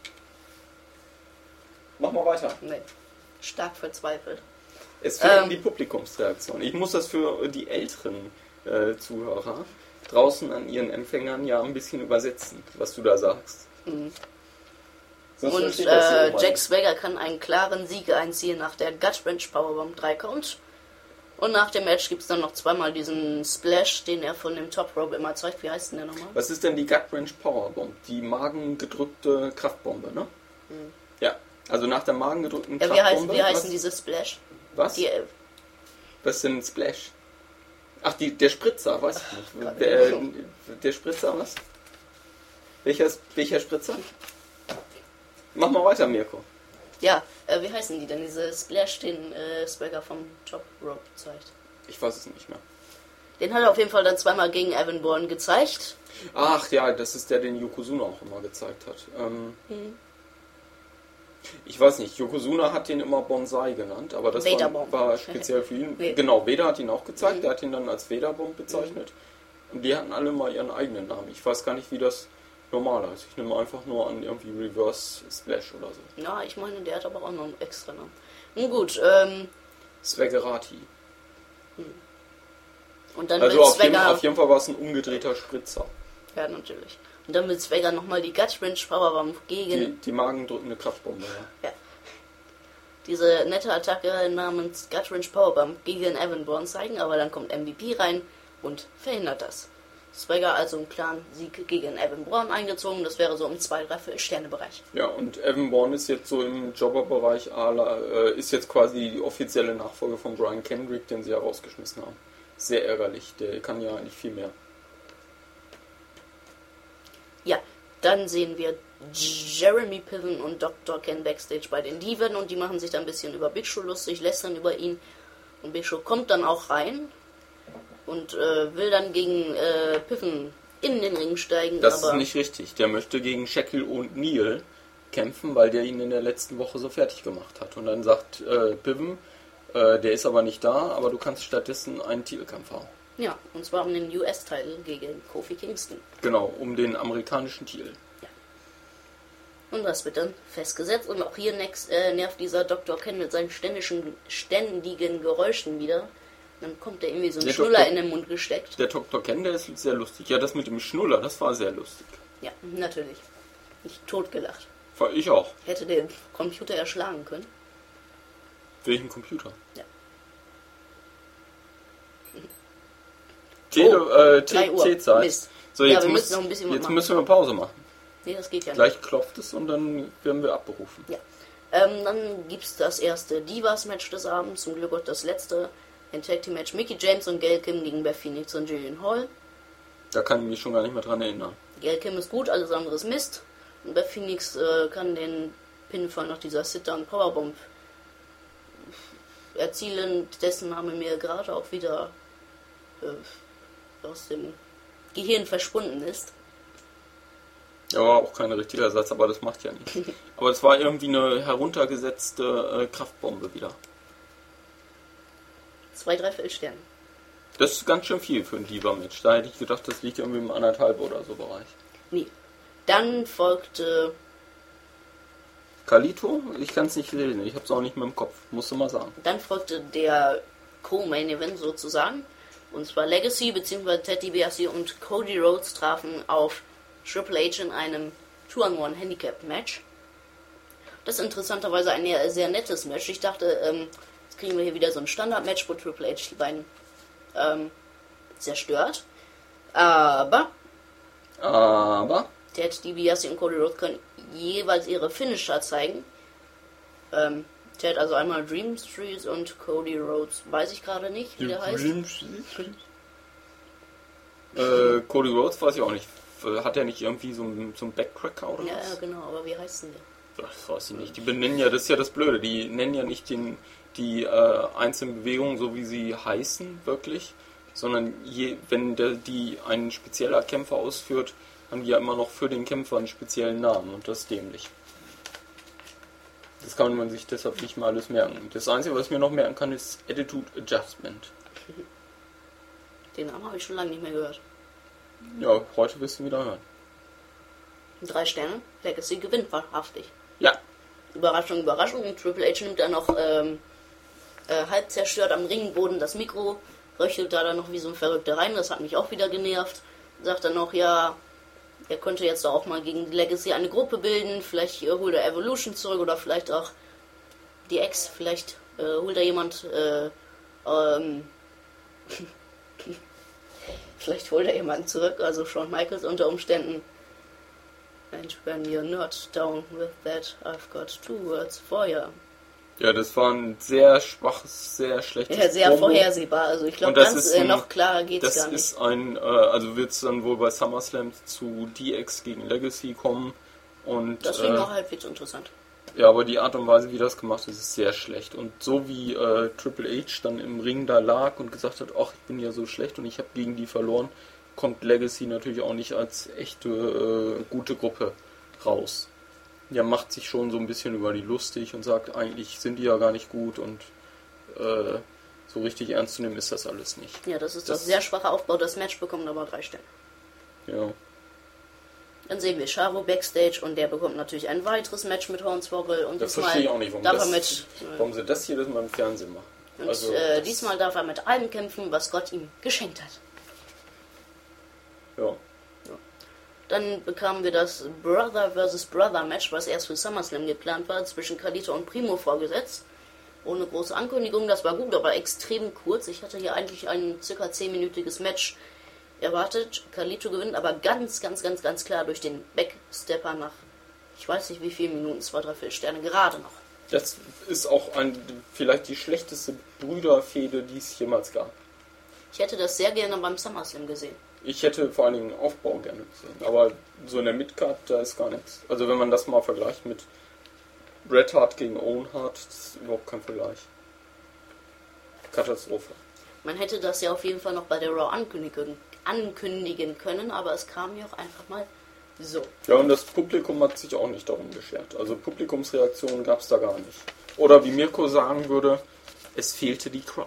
Mach mal weiter. Nee. Stark verzweifelt. Es fehlten die Publikumsreaktionen. Ich muss das für die älteren Zuhörer draußen an ihren Empfängern ja ein bisschen übersetzen, was du da sagst. Sonst Und versteht das ja Jack Swagger kann einen klaren Sieg einziehen nach der Gut-Wrench Powerbomb 3 Count. Und nach dem Match gibt es dann noch zweimal diesen Splash, den er von dem Top Rope immer zeigt. Wie heißt denn der nochmal? Was ist denn die Gut-Wrench Powerbomb? Die magengedrückte Kraftbombe, ne? Ja, also nach der magengedrückten Ja, Kraftbombe. wie heißen diese Splash? Was? Die, Was ist denn ein Splash? Ach, der Spritzer, weiß ich nicht. Der Spritzer, was? Welcher Spritzer? Mach mal weiter, Mirko. ja, wie heißen die denn? Diese Splash, den Swagger vom Top Rope zeigt. Ich weiß es nicht mehr. Den hat er auf jeden Fall dann zweimal gegen Evan Bourne gezeigt. Ach ja, das ist der, den Yokozuna auch immer gezeigt hat. Ich weiß nicht, Yokozuna hat den immer Bonsai genannt, aber das Vader-Bomb. war speziell für ihn. Nee. Genau, Vader hat ihn auch gezeigt, der hat ihn dann als Vader-Bomb bezeichnet. Und die hatten alle mal ihren eigenen Namen. Ich weiß gar nicht, wie das normal heißt. Ich nehme einfach nur an irgendwie Reverse Splash oder so. Ja, ich meine, der hat aber auch noch einen extra Namen. Nun gut, Swaggerati. und dann Also will auf Swagger... jeden Fall war es ein umgedrehter Spritzer. Ja, natürlich. Und dann will Swagger nochmal die Gut-Wrench Powerbomb gegen Die magendrückende Kraftbombe, ja. diese nette Attacke namens Gut-Wrench Powerbomb gegen Evan Bourne zeigen, aber dann kommt MVP rein und verhindert das. Swagger also im klaren Sieg gegen Evan Bourne eingezogen, das wäre so im 2-3 Sterne-Bereich. Ja, und Evan Bourne ist jetzt so im Jobberbereich, ist jetzt quasi die offizielle Nachfolge von Brian Kendrick, den sie ja rausgeschmissen haben. Sehr ärgerlich, der kann ja eigentlich viel mehr. Ja, dann sehen wir Jeremy Piven und Dr. Ken backstage bei den Diven und die machen sich dann ein bisschen über Big Show lustig, lästern über ihn. Und Big Show kommt dann auch rein und will dann gegen Piven in den Ring steigen. Das aber ist nicht richtig. Der möchte gegen Shaquille O'Neal kämpfen, weil der ihn in der letzten Woche so fertig gemacht hat. Und dann sagt Piven, der ist aber nicht da, aber du kannst stattdessen einen Titelkampf haben. ja, und zwar um den US-Titel gegen Kofi Kingston. Genau, um den amerikanischen Titel. Und das wird dann festgesetzt. Und auch hier nervt dieser Dr. Ken mit seinen ständigen Geräuschen wieder. Dann kommt er irgendwie so ein Der Schnuller Dr. in den Mund gesteckt. Der Dr. Ken, der ist sehr lustig. Ja, das mit dem Schnuller, das war sehr lustig. Ja, natürlich. Nicht totgelacht. Ich auch. Hätte den Computer erschlagen können. Welchen Computer? Ja. T-Zeit. 3 Uhr. Mist. So, Ja, jetzt, wir müssen noch ein bisschen was jetzt machen. müssen wir Pause machen. Nee, das geht ja nicht. Gleich klopft es und dann werden wir abberufen. Ja. Dann gibt's das erste Divas-Match des Abends. Zum Glück auch das letzte. Ein Tag-Team-Match. Mickey James und Gail Kim gegen Beth Phoenix und Jillian Hall. Da kann ich mich schon gar nicht mehr dran erinnern. Gail Kim ist gut, alles andere ist Mist. Und Beth Phoenix kann den Pinfall nach dieser Sit-Down-Powerbomb erzielen. Dessen Name mir gerade auch wieder aus dem Gehirn verschwunden ist. Ja, war auch kein richtiger Satz, aber das macht ja nichts. Aber es war irgendwie eine heruntergesetzte Kraftbombe wieder. 2-3 Sterne. Das ist ganz schön viel für ein Diva-Match. Da hätte ich gedacht, das liegt irgendwie im 1,5 oder so Bereich. Nee. Dann folgte Kalito? Ich kann es nicht lesen. Ich habe es auch nicht mehr im Kopf. Musst du mal sagen. der Co-Main-Event sozusagen. Und zwar Legacy bzw. Ted DiBiase und Cody Rhodes trafen auf Triple H in einem 2-on-1 Handicap-Match. Das ist interessanterweise ein sehr nettes Match. Ich dachte, jetzt kriegen wir hier wieder so ein Standard-Match, wo Triple H die beiden zerstört. Aber Ted DiBiase und Cody Rhodes können jeweils ihre Finisher zeigen. Der hat also einmal Dream Street und Cody Rhodes. Weiß ich gerade nicht, wie der heißt. Dream Street? Cody Rhodes weiß ich auch nicht. Hat er nicht irgendwie so einen Backcracker oder was? Ja, genau, aber wie heißt denn der? Das weiß ich nicht. Die benennen ja, das ist ja das Blöde, die nennen ja nicht die einzelnen Bewegungen so, wie sie heißen, wirklich, sondern wenn die ein spezieller Kämpfer ausführt, haben die ja immer noch für den Kämpfer einen speziellen Namen und das ist dämlich. Das kann man sich deshalb nicht mal alles merken. Das Einzige, was ich mir noch merken kann, ist Attitude Adjustment. Den Namen habe ich schon lange nicht mehr gehört. Ja, heute wirst du wieder hören. 3 Sterne, Legacy gewinnt wahrhaftig. Ja. Überraschung, Überraschung. Triple H nimmt dann noch halb zerstört am Ringboden das Mikro, röchelt da dann noch wie so ein Verrückter rein. Das hat mich auch wieder genervt. Sagt dann noch, ja, er könnte jetzt auch mal gegen die Legacy eine Gruppe bilden. Vielleicht holt er Evolution zurück oder vielleicht auch die Ex. Vielleicht holt er jemand vielleicht holt er jemanden zurück, also Shawn Michaels unter Umständen. And when you're not down with that, I've got 2 words for you. Ja, das war ein sehr schwaches, sehr schlechtes Ja, sehr Promo. Vorhersehbar. Also ich glaube, ganz noch klarer geht's gar nicht. Das ist also wird es dann wohl bei SummerSlam zu DX gegen Legacy kommen. Und das finde ich auch halbwegs interessant. Ja, aber die Art und Weise, wie das gemacht ist, ist sehr schlecht. Und so wie Triple H dann im Ring da lag und gesagt hat, ach, ich bin ja so schlecht und ich habe gegen die verloren, kommt Legacy natürlich auch nicht als echte gute Gruppe raus. Ja, macht sich schon so ein bisschen über die lustig und sagt, eigentlich sind die ja gar nicht gut und so richtig ernst zu nehmen ist das alles nicht. Ja, das ist das sehr schwache Aufbau. Das Match bekommt aber 3 Sterne. Ja. Dann sehen wir Chavo backstage und der bekommt natürlich ein weiteres Match mit Hornswoggle und das verstehe ich auch nicht, warum sie das jedes Mal im Fernsehen machen. Und also, diesmal darf er mit allem kämpfen, was Gott ihm geschenkt hat. Ja. Dann bekamen wir das Brother vs. Brother Match, was erst für SummerSlam geplant war, zwischen Carlito und Primo vorgesetzt. Ohne große Ankündigung, das war gut, aber extrem kurz. Ich hatte hier eigentlich ein ca. 10-minütiges Match erwartet. Carlito gewinnt aber ganz klar durch den Backstepper nach, ich weiß nicht wie viele Minuten, 2-3 Sterne gerade noch. Das ist auch vielleicht die schlechteste Brüderfehde, die es jemals gab. Ich hätte das sehr gerne beim SummerSlam gesehen. Ich hätte vor allen Dingen Aufbau gerne gesehen, aber so in der Midcard, da ist gar nichts. Also wenn man das mal vergleicht mit Bret Hart gegen Owen Hart, das ist überhaupt kein Vergleich. Katastrophe. Man hätte das ja auf jeden Fall noch bei der Raw ankündigen können, aber es kam ja auch einfach mal so. Ja, und das Publikum hat sich auch nicht darum geschert. Also Publikumsreaktionen gab es da gar nicht. Oder wie Mirko sagen würde, es fehlte die Crowd.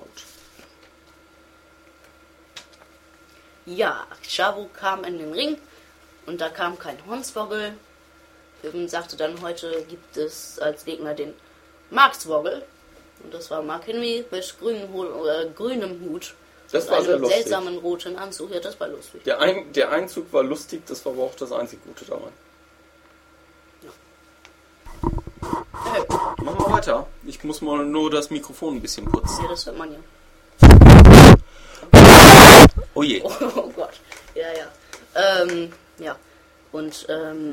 Ja, Chavo kam in den Ring und da kam kein Hornswoggle. Piven sagte dann, heute gibt es als Gegner den Mark Swoggle. Und das war Mark Henry mit grünem Hut. Das war sehr einem lustig. Seltsamen roten Anzug. Ja, das war lustig. Der Einzug war lustig, das war aber auch das einzig Gute daran. Ja. Machen wir weiter. Ich muss mal nur das Mikrofon ein bisschen putzen. Ja, das hört man ja. Oh je. Oh Gott. Ja. Ja. Und,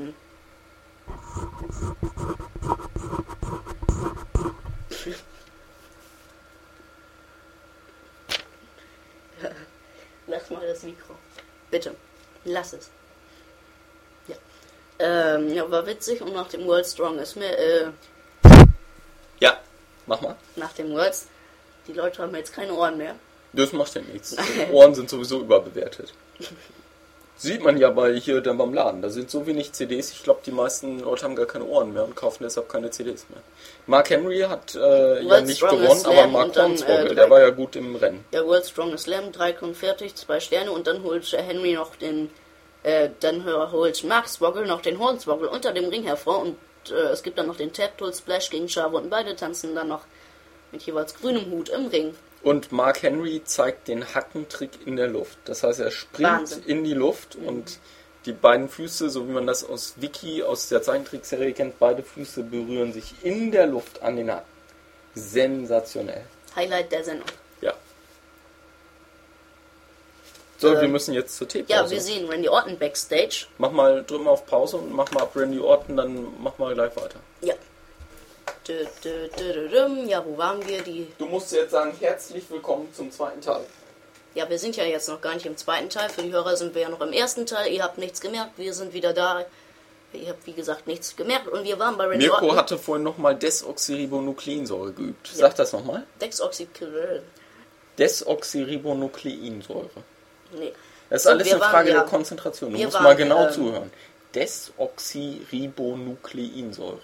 lass mal das Mikro. Bitte. Lass es. Ja. Ja, war witzig und nach dem World Strongest Ja, mach mal. nach dem Worlds, die Leute haben jetzt keine Ohren mehr. Das macht ja nichts. Die Ohren sind sowieso überbewertet. Sieht man ja dann beim Laden. Da sind so wenig CDs. Ich glaube, die meisten Leute haben gar keine Ohren mehr und kaufen deshalb keine CDs mehr. Mark Henry hat ja nicht gewonnen, aber Mark Hornswoggle, der war ja gut im Rennen. Der World Strongest Slam, 3,40, 2 Sterne und dann holt Henry noch holt Mark Swoggle noch den Hornswoggle unter dem Ring hervor und es gibt dann noch den Tap Tool Splash gegen Chavo und beide tanzen dann noch mit jeweils grünem Hut im Ring. Und Mark Henry zeigt den Hackentrick in der Luft. Das heißt, er springt Wahnsinn. in die Luft und die beiden Füße, so wie man das aus Wiki, aus der Zeichentrickserie kennt, beide Füße berühren sich in der Luft an den Hacken. Sensationell. Highlight der Sendung. Ja. So, wir müssen jetzt zur Teepause. Ja, wir sehen Randy Orton backstage. Drück mal auf Pause und mach mal ab Randy Orton, dann mach mal gleich weiter. Ja. Ja, wo waren wir? Du musst jetzt sagen, herzlich willkommen zum zweiten Teil. Ja, wir sind ja jetzt noch gar nicht im zweiten Teil. Für die Hörer sind wir ja noch im ersten Teil. Ihr habt nichts gemerkt, wir sind wieder da. Ihr habt, wie gesagt, nichts gemerkt. Und wir waren bei Randy Mirko Orton. hatte vorhin nochmal Desoxyribonukleinsäure geübt. Sag das nochmal. Desoxyribonukleinsäure. Nee. Das ist alles eine Frage der Konzentration. Du musst mal genau zuhören. Desoxyribonukleinsäure.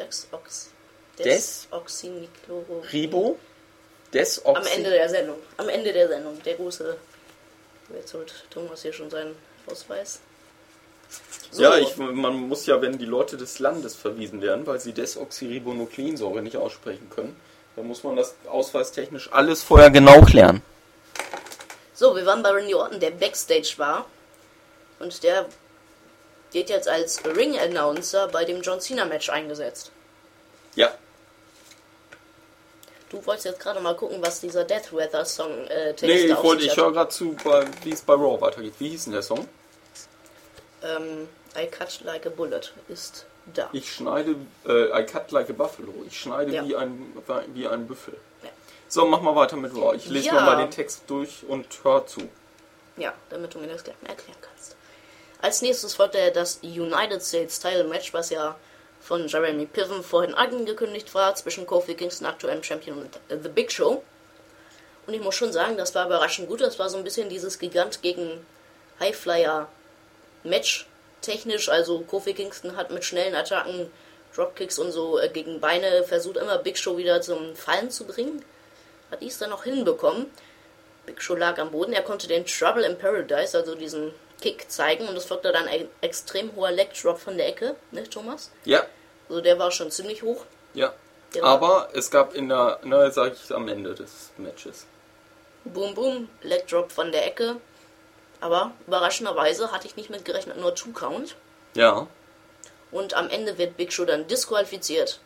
Desoxynichloro. Am Ende der Sendung. Der große... Jetzt holt Thomas hier schon seinen Ausweis. So. Ja, man muss ja, wenn die Leute des Landes verwiesen werden, weil sie Desoxyribonukleinsäure nicht aussprechen können, dann muss man das ausweistechnisch alles vorher genau klären. So, wir waren bei Randy Orton, der Backstage war. Und der wird jetzt als Ring-Announcer bei dem John Cena-Match eingesetzt. Ja. Du wolltest jetzt gerade mal gucken, was dieser Death Weather Song Text ich höre gerade zu, wie es bei Raw weitergeht. Wie hieß denn der Song? I cut like a bullet ist da. I cut like a buffalo. Ich schneide wie ein Büffel. Ja. So, mach mal weiter mit Raw. Ich lese nochmal den Text durch und hör zu. Ja, damit du mir das gleich mal erklären kannst. Als nächstes folgte das United States Title Match, was ja von Jeremy Piven vorhin angekündigt war, zwischen Kofi Kingston, aktuellem Champion, und The Big Show. Und ich muss schon sagen, das war überraschend gut. Das war so ein bisschen dieses Gigant gegen Highflyer Match technisch. Also Kofi Kingston hat mit schnellen Attacken, Dropkicks und so gegen Beine versucht, immer Big Show wieder zum Fallen zu bringen. Hat dies dann auch hinbekommen. Big Show lag am Boden. Er konnte den Trouble in Paradise, also diesen Kick, zeigen. Und es folgte dann ein extrem hoher Leg Drop von der Ecke, ne, Thomas? Ja. Also der war schon ziemlich hoch. Ja. Aber es gab sag ich am Ende des Matches. Boom, boom, Leg Drop von der Ecke. Aber überraschenderweise hatte ich nicht mit gerechnet, nur 2 Count. Ja. Und am Ende wird Big Show dann disqualifiziert,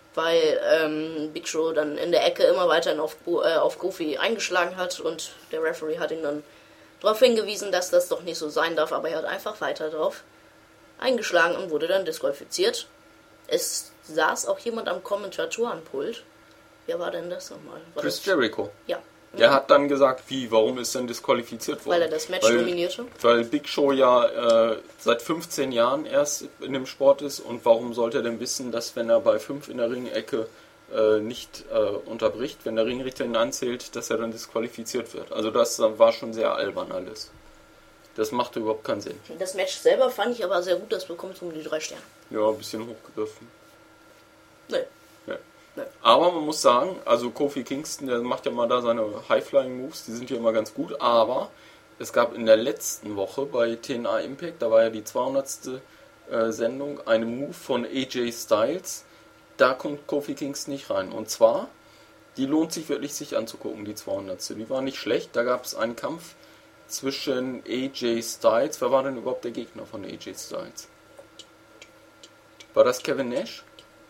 weil Big Show dann in der Ecke immer weiterhin auf Kofi eingeschlagen hat und der Referee hat ihn dann darauf hingewiesen, dass das doch nicht so sein darf, aber er hat einfach weiter drauf eingeschlagen und wurde dann disqualifiziert. Es saß auch jemand am Kommentatorenpult. Wer war denn das nochmal? Chris Jericho. Ja. Der hat dann gesagt, warum ist denn disqualifiziert worden? Weil er das Match dominierte. Weil Big Show ja seit 15 Jahren erst in dem Sport ist und warum sollte er denn wissen, dass wenn er bei 5 in der Ringecke nicht unterbricht, wenn der Ringrichter ihn anzählt, dass er dann disqualifiziert wird. Also das war schon sehr albern alles. Das machte überhaupt keinen Sinn. Das Match selber fand ich aber sehr gut, das bekommt um die 3 Sterne. Ja, ein bisschen hochgegriffen. Nee. Nee. Aber man muss sagen, also Kofi Kingston, der macht ja mal da seine High-Flying-Moves, die sind ja immer ganz gut, aber es gab in der letzten Woche bei TNA Impact, da war ja die 200. Sendung, eine Move von AJ Styles, da kommt Kofi Kingston nicht rein. Und zwar, die lohnt sich wirklich sich anzugucken, die 200. Die war nicht schlecht, da gab es einen Kampf zwischen AJ Styles, wer war denn überhaupt der Gegner von AJ Styles? War das Kevin Nash?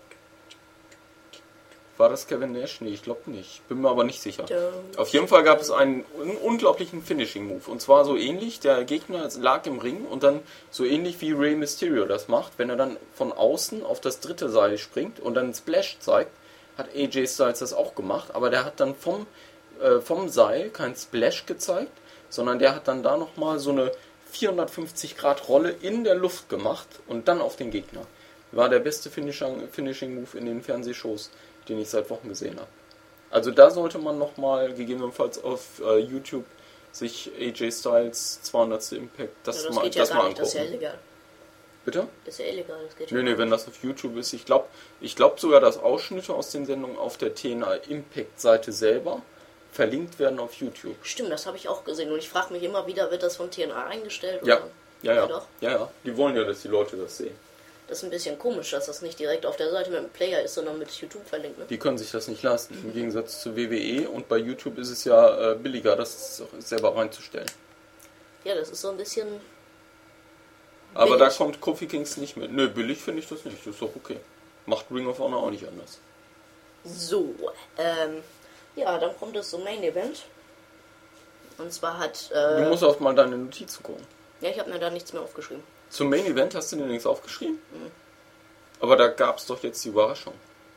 War das Kevin Nash? Nee, ich glaube nicht. Bin mir aber nicht sicher. Auf jeden Fall gab es einen unglaublichen Finishing-Move. Und zwar so ähnlich, der Gegner lag im Ring und dann so ähnlich wie Rey Mysterio das macht, wenn er dann von außen auf das dritte Seil springt und dann einen Splash zeigt, hat AJ Styles das auch gemacht, aber der hat dann vom Seil kein Splash gezeigt, sondern der hat dann da nochmal so eine 450-Grad-Rolle in der Luft gemacht und dann auf den Gegner. War der beste Finishing-Move in den Fernsehshows, den ich seit Wochen gesehen habe. Also da sollte man nochmal gegebenenfalls auf YouTube sich AJ Styles 200. Impact das mal angucken. Das ist ja illegal. Bitte? Das ist ja illegal. Das geht Nee, wenn das auf YouTube ist. Ich glaube sogar, dass Ausschnitte aus den Sendungen auf der TNA Impact Seite selber verlinkt werden auf YouTube. Stimmt, das habe ich auch gesehen. Und ich frage mich immer wieder, wird das von TNA eingestellt? Ja. Oder? Ja. Doch. Ja. Die wollen ja, dass die Leute das sehen. Das ist ein bisschen komisch, dass das nicht direkt auf der Seite mit dem Player ist, sondern mit YouTube verlinkt. Ne? Die können sich das nicht leisten, im Gegensatz zu WWE. Und bei YouTube ist es ja billiger, das selber reinzustellen. Ja, das ist so ein bisschen aber billig. da kommt Kofi Kingston nicht mit. Nö, billig finde ich das nicht. Das ist doch okay. Macht Ring of Honor auch nicht anders. So, ja, dann kommt es zum Main Event. Und zwar hat... du musst auch mal deine Notizen gucken. Ja, ich habe mir da nichts mehr aufgeschrieben. Zum Main Event hast du dir nichts aufgeschrieben? Mhm. Aber da gab es doch jetzt die Überraschung.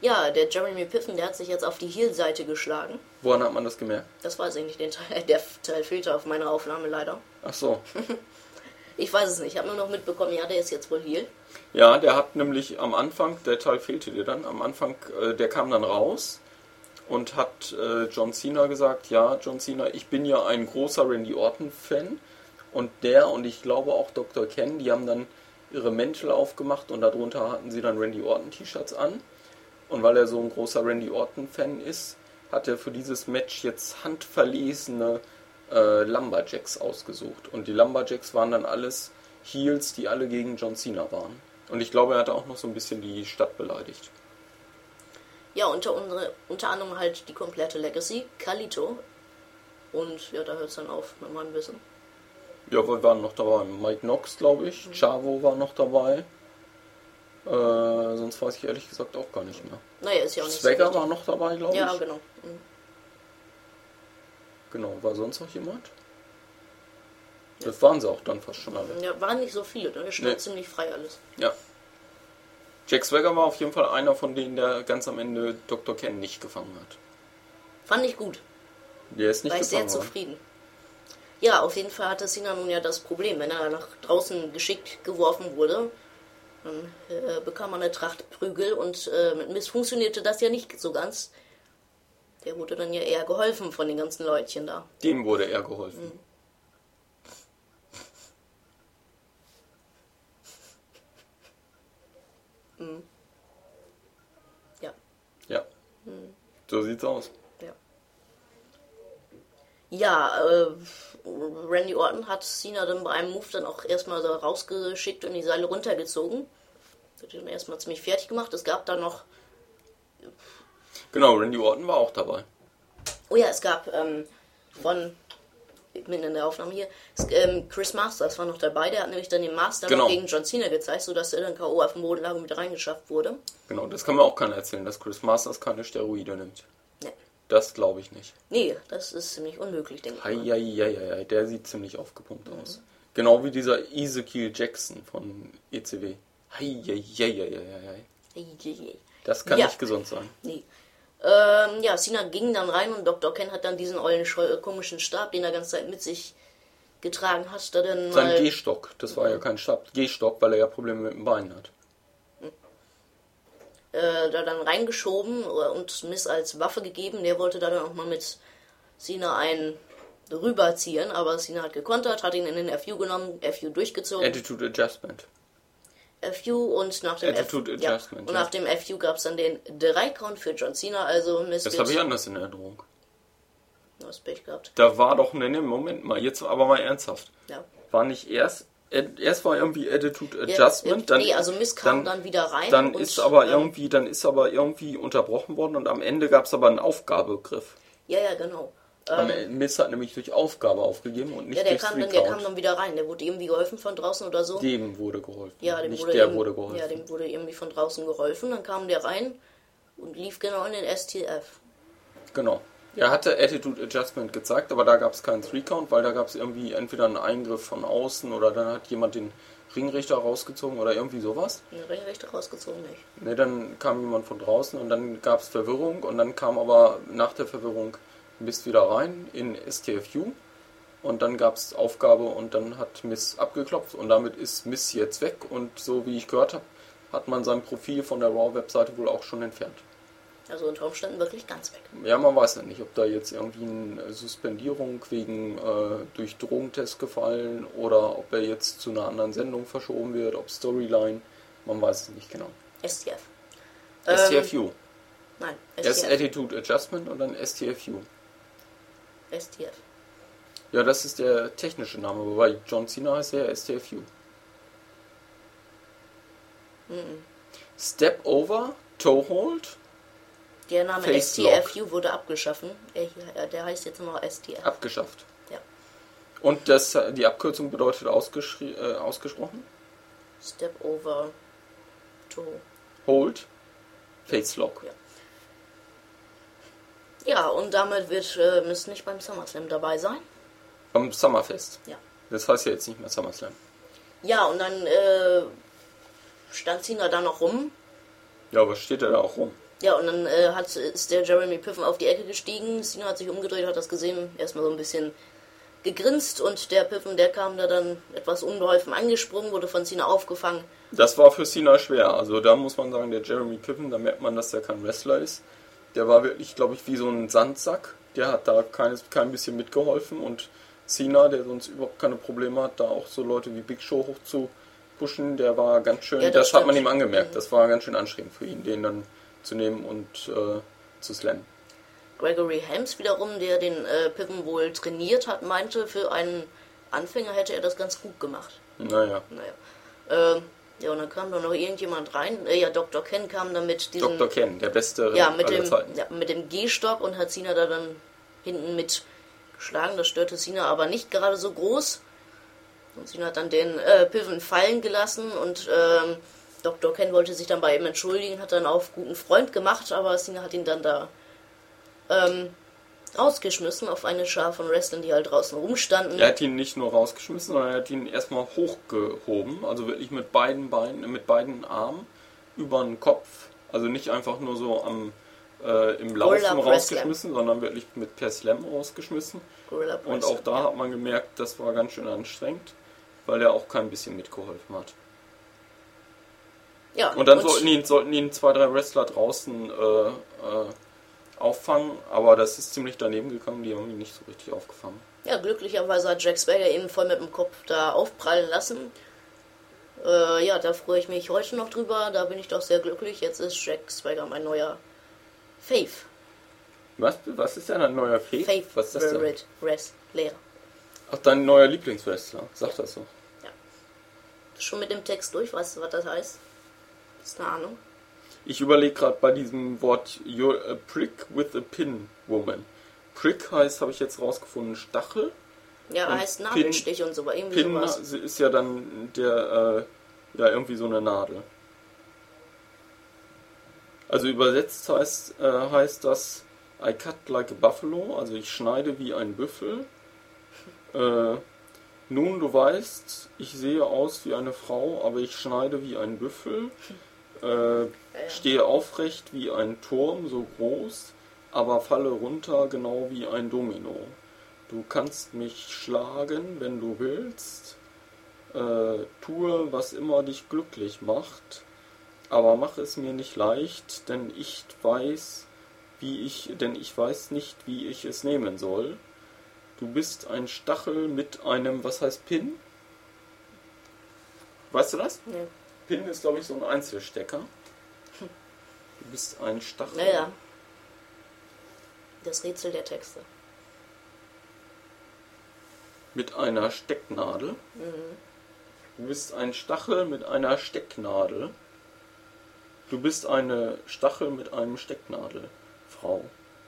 Ja, der Jeremy Piven, der hat sich jetzt auf die Heel-Seite geschlagen. Woran hat man das gemerkt? Das weiß ich nicht, der Teil fehlte auf meiner Aufnahme leider. Ach so. Ich weiß es nicht, ich habe nur noch mitbekommen, ja, der ist jetzt wohl Heel. Ja, der hat nämlich am Anfang, der Teil fehlte dir dann, am Anfang, der kam dann raus und hat John Cena gesagt, ja, John Cena, ich bin ja ein großer Randy Orton-Fan und ich glaube auch Dr. Ken, die haben dann ihre Mäntel aufgemacht und darunter hatten sie dann Randy Orton-T-Shirts an. Und weil er so ein großer Randy Orton-Fan ist, hat er für dieses Match jetzt handverlesene Lumberjacks ausgesucht. Und die Lumberjacks waren dann alles Heels, die alle gegen John Cena waren. Und ich glaube, er hat auch noch so ein bisschen die Stadt beleidigt. Ja, unter anderem halt die komplette Legacy, Carlito. Und ja, da hört es dann auf mit meinem Wissen. Ja, wir waren noch dabei. Mike Knox, glaube ich. Chavo war noch dabei. Sonst weiß ich ehrlich gesagt auch gar nicht mehr. Naja, ist ja auch nicht Swagger so war noch dabei, glaube ich. Ja, genau. Mhm. Genau, war sonst noch jemand? Ja. Das waren sie auch dann fast schon alle. Ja, waren nicht so viele, da stand ziemlich frei alles. Ja. Jack Swagger war auf jeden Fall einer von denen, der ganz am Ende Dr. Ken nicht gefangen hat. Fand ich gut. Der ist nicht war ich gefangen sehr zufrieden. Ja, auf jeden Fall hatte Cena nun ja das Problem, wenn er nach draußen geschickt geworfen wurde, dann bekam man eine Tracht Prügel und mit Miss funktionierte das ja nicht so ganz. Der wurde dann ja eher geholfen von den ganzen Leutchen da. Dem wurde eher geholfen. Mhm. Ja. Ja. So sieht's aus. Ja. Ja, Randy Orton hat Cena dann bei einem Move dann auch erstmal so rausgeschickt und die Seile runtergezogen. Das hat ihn erstmal ziemlich fertig gemacht. Es gab dann noch... Genau, Randy Orton war auch dabei. Oh ja, es gab mitten in der Aufnahme hier, Chris Masters war noch dabei. Der hat nämlich dann den Master noch gegen John Cena gezeigt, sodass er dann K.O. auf dem Boden lag und wieder reingeschafft wurde. Genau, das kann mir auch keiner erzählen, dass Chris Masters keine Steroide nimmt. Nee. Das glaube ich nicht. Nee, das ist ziemlich unmöglich, denke ich. Heieieiei, der sieht ziemlich aufgepumpt aus. Genau wie dieser Ezekiel Jackson von ECW. Heieieiei. Das kann nicht gesund sein. Nee. Ja, Cena ging dann rein und Dr. Ken hat dann diesen ollen, komischen Stab, den er die ganze Zeit mit sich getragen hat, da dann Sein Gehstock, das war ja kein Stab, Gehstock, weil er ja Probleme mit dem Bein hat. Da dann reingeschoben und Miss als Waffe gegeben. Der wollte da dann auch mal mit Cena einen rüberziehen, aber Cena hat gekontert, hat ihn in den FU genommen, FU durchgezogen. Attitude Adjustment. FU und nach dem nach dem FU gab es dann den 3-Count für John Cena, also Miss. Das habe ich anders in Erinnerung. Du hast Pech gehabt. Da war doch, Moment mal, jetzt aber mal ernsthaft. Ja. War nicht erst war irgendwie Attitude Adjustment, dann also Miss kam dann wieder rein. Dann ist aber irgendwie unterbrochen worden und am Ende gab es aber einen Aufgabegriff. Ja, genau. Miss hat nämlich durch Aufgabe aufgegeben und nicht durch Recount. Der kam dann wieder rein. Der wurde irgendwie geholfen von draußen oder so. Dem wurde geholfen. Ja, wurde geholfen. Ja, dem wurde irgendwie von draußen geholfen. Dann kam der rein und lief genau in den STF. Genau. Er hatte Attitude Adjustment gezeigt, aber da gab es keinen 3-Count, weil da gab es irgendwie entweder einen Eingriff von außen oder dann hat jemand den Ringrichter rausgezogen oder irgendwie sowas. Den Ringrichter rausgezogen nicht. Ne, dann kam jemand von draußen und dann gab es Verwirrung und dann kam aber nach der Verwirrung Miss wieder rein in STFU und dann gab es Aufgabe und dann hat Miss abgeklopft und damit ist Miss jetzt weg und so wie ich gehört habe, hat man sein Profil von der Raw-Webseite wohl auch schon entfernt. Also unter Umständen wirklich ganz weg. Ja, man weiß ja nicht, ob da jetzt irgendwie eine Suspendierung wegen durch Drogentest gefallen oder ob er jetzt zu einer anderen Sendung verschoben wird, ob Storyline, man weiß es nicht genau. STF. STFU. Nein, STF. Erst Attitude Adjustment und dann STFU. STF. Ja, das ist der technische Name, wobei John Cena heißt ja STFU. Step Over, Toe Hold. Der Name STFU wurde abgeschaffen. Der heißt jetzt nur STF. Abgeschafft. Ja. Und die Abkürzung bedeutet ausgesprochen? Step Over, Toe Hold, Face Lock. Ja. Ja, und damit wird Miss nicht beim SummerSlam dabei sein. Beim Summerfest? Ja. Das heißt ja jetzt nicht mehr SummerSlam. Ja, und dann stand Cena da noch rum. Ja, was steht er da auch rum? Ja, und dann ist der Jeremy Piven auf die Ecke gestiegen, Cena hat sich umgedreht, hat das gesehen, erstmal so ein bisschen gegrinst und der Piven, der kam da dann etwas unbeholfen angesprungen, wurde von Cena aufgefangen. Das war für Cena schwer, also da muss man sagen, der Jeremy Piven, da merkt man, dass er kein Wrestler ist. Der war wirklich, glaube ich, wie so ein Sandsack, der hat da kein bisschen mitgeholfen und Cena, der sonst überhaupt keine Probleme hat, da auch so Leute wie Big Show hoch zu pushen, der war ganz schön, Ja, das hat man ihm angemerkt, das war ganz schön anstrengend für ihn, den dann zu nehmen und zu slammen. Gregory Helms wiederum, der den Piven wohl trainiert hat, meinte, für einen Anfänger hätte er das ganz gut gemacht. Naja. Ja, und dann kam da noch irgendjemand rein. Ja, Dr. Ken kam dann mit diesem... Dr. Ken, der beste aller Zeiten. Ja, mit dem Gehstock und hat Cena da dann hinten mit geschlagen. Das störte Cena aber nicht gerade so groß. Und Cena hat dann den Piven fallen gelassen und Dr. Ken wollte sich dann bei ihm entschuldigen, hat dann auf guten Freund gemacht, aber Cena hat ihn dann da rausgeschmissen auf eine Schar von Wrestlern, die halt draußen rumstanden. Er hat ihn nicht nur rausgeschmissen, sondern er hat ihn erstmal hochgehoben, also wirklich mit beiden Beinen, mit beiden Armen über den Kopf, also nicht einfach nur so im Laufen rausgeschmissen, sondern wirklich per Slam rausgeschmissen. Und auch da hat man gemerkt, das war ganz schön anstrengend, weil er auch kein bisschen mitgeholfen hat. Ja, und dann sollten ihn 2-3 Wrestler draußen auffangen, aber das ist ziemlich daneben gegangen, die haben ihn nicht so richtig aufgefangen. Ja, glücklicherweise hat Jack Swagger ihn voll mit dem Kopf da aufprallen lassen. Ja, da freue ich mich heute noch drüber, da bin ich doch sehr glücklich. Jetzt ist Jack Swagger mein neuer Faith. Was ist denn ein neuer Faith? Faith, was ist das denn? Wrestler. Ach, dein neuer Lieblingswrestler, sag das so. Ja. Schon mit dem Text durch, weißt du, was das heißt? Ist eine Ahnung. Ich überlege gerade bei diesem Wort You're a prick with a pin, woman. Prick heißt, habe ich jetzt rausgefunden, Stachel. Ja, heißt Nadelstich und so, aber irgendwie Pin sowas. Ist ja dann ja irgendwie so eine Nadel. Also übersetzt heißt das I cut like a buffalo, also ich schneide wie ein Büffel. Nun, du weißt, ich sehe aus wie eine Frau, aber ich schneide wie ein Büffel. Stehe aufrecht wie ein Turm, so groß, aber falle runter genau wie ein Domino. Du kannst mich schlagen, wenn du willst. Tue, was immer dich glücklich macht, aber mach es mir nicht leicht, denn ich weiß nicht, wie ich es nehmen soll. Du bist ein Stachel mit einem, was heißt Pin? Weißt du das? Nee. Pin ist, glaube ich, so ein Einzelstecker. Du bist ein Stachel. Naja. Das Rätsel der Texte. Mit einer Stecknadel. Du bist ein Stachel mit einer Stecknadel. Du bist eine Stachel mit einem Stecknadel, Frau.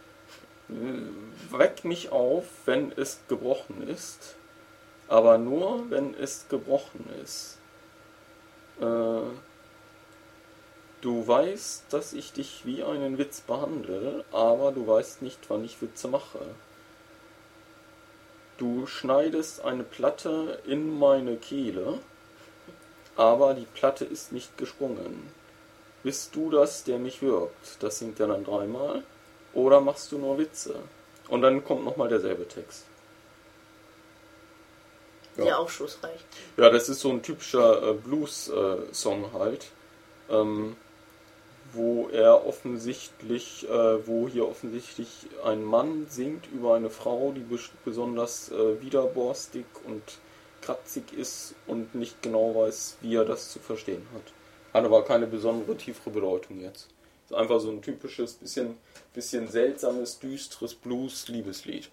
Weck mich auf, wenn es gebrochen ist, aber nur, wenn es gebrochen ist. Du weißt, dass ich dich wie einen Witz behandle, aber du weißt nicht, wann ich Witze mache. Du schneidest eine Platte in meine Kehle, aber die Platte ist nicht gesprungen. Bist du das, der mich wirkt? Das singt er dann 3-mal. Oder machst du nur Witze? Und dann kommt nochmal derselbe Text. Ja. Sehr aufschlussreich. Ja, das ist so ein typischer Blues-Song halt. Wo hier offensichtlich ein Mann singt über eine Frau, die besonders widerborstig und kratzig ist und nicht genau weiß, wie er das zu verstehen hat. Hat aber keine besondere tiefere Bedeutung jetzt. Ist einfach so ein typisches, bisschen seltsames, düsteres Blues-Liebeslied.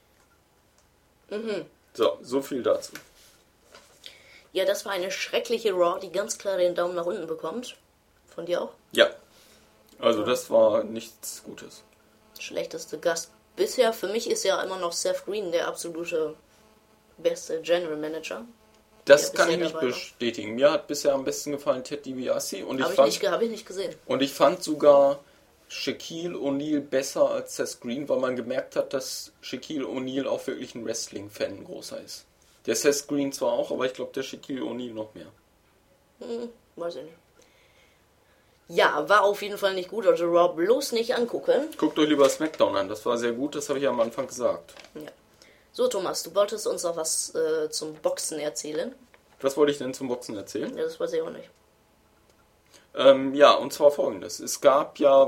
So viel dazu. Ja, das war eine schreckliche Raw, die ganz klar den Daumen nach unten bekommt. Von dir auch? Ja. Also das war nichts Gutes. Schlechteste Gast bisher. Für mich ist ja immer noch Seth Green der absolute beste General Manager. Das kann ich nicht bestätigen. Mir hat bisher am besten gefallen Ted DiBiase. Habe ich nicht gesehen. Und ich fand sogar Shaquille O'Neal besser als Seth Green, weil man gemerkt hat, dass Shaquille O'Neal auch wirklich ein Wrestling-Fan großer ist. Der Seth Green zwar auch, aber ich glaube der Shaquille O'Neal noch mehr. Weiß ich nicht. Ja, war auf jeden Fall nicht gut, also Raw bloß nicht angucken. Guckt euch lieber SmackDown an, das war sehr gut, das habe ich am Anfang gesagt. Ja. So, Thomas, du wolltest uns noch was zum Boxen erzählen. Was wollte ich denn zum Boxen erzählen? Ja, das weiß ich auch nicht. Ja, und zwar folgendes. Es gab ja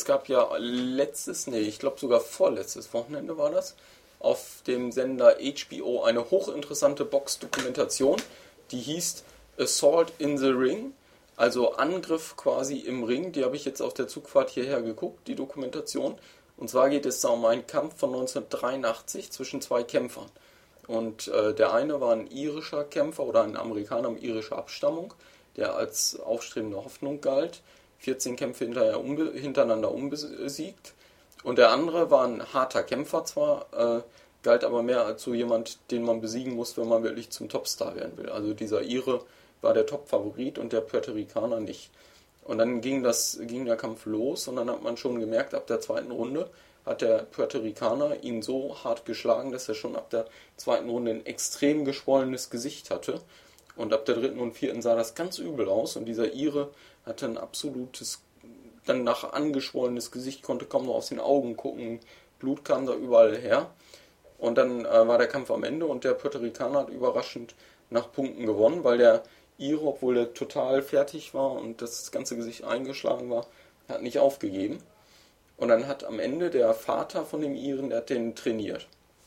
ich glaube sogar vorletztes Wochenende war das, auf dem Sender HBO eine hochinteressante Boxdokumentation, die hieß Assault in the Ring, also Angriff quasi im Ring. Die habe ich jetzt auf der Zugfahrt hierher geguckt, die Dokumentation. Und zwar geht es da um einen Kampf von 1983 zwischen zwei Kämpfern. Und der eine war ein irischer Kämpfer oder ein Amerikaner mit irischer Abstammung, der als aufstrebende Hoffnung galt. 14 Kämpfe hintereinander unbesiegt. Und der andere war ein harter Kämpfer zwar, galt aber mehr als so jemand, den man besiegen muss, wenn man wirklich zum Topstar werden will. Also dieser Ire war der Top-Favorit und der Puerto Ricaner nicht. Und dann ging der Kampf los und dann hat man schon gemerkt, ab der zweiten Runde hat der Puerto Ricaner ihn so hart geschlagen, dass er schon ab der zweiten Runde ein extrem geschwollenes Gesicht hatte. Und ab der dritten und vierten sah das ganz übel aus und dieser Ire hatte ein absolutes, dann nach angeschwollenes Gesicht, konnte kaum noch aus den Augen gucken, Blut kam da überall her. Und dann war der Kampf am Ende und der Puerto Ricaner hat überraschend nach Punkten gewonnen, weil der Ire, obwohl er total fertig war und das ganze Gesicht eingeschlagen war, hat nicht aufgegeben. Und dann hat am Ende der Vater von dem Iren, der hat den trainiert.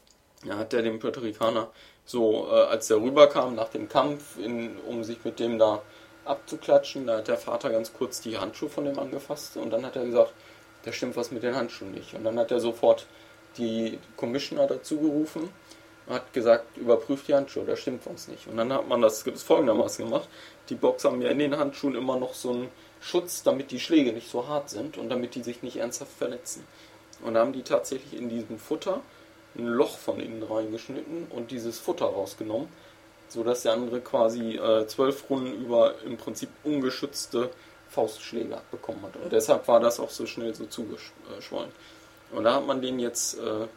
Da hat der den Puerto Ricaner so, als der rüberkam nach dem Kampf, um sich mit dem da abzuklatschen, da hat der Vater ganz kurz die Handschuhe von dem angefasst und dann hat er gesagt, da stimmt was mit den Handschuhen nicht. Und dann hat er sofort die Commissioner dazu gerufen und hat gesagt, überprüft die Handschuhe, da stimmt was nicht. Und dann hat man das folgendermaßen gemacht, die Boxer haben ja in den Handschuhen immer noch so einen Schutz, damit die Schläge nicht so hart sind und damit die sich nicht ernsthaft verletzen. Und da haben die tatsächlich in diesem Futter ein Loch von innen reingeschnitten und dieses Futter rausgenommen, sodass der andere quasi 12 Runden über im Prinzip ungeschützte Faustschläge bekommen hat. Und deshalb war das auch so schnell so zugeschwollen. Und da hat man den jetzt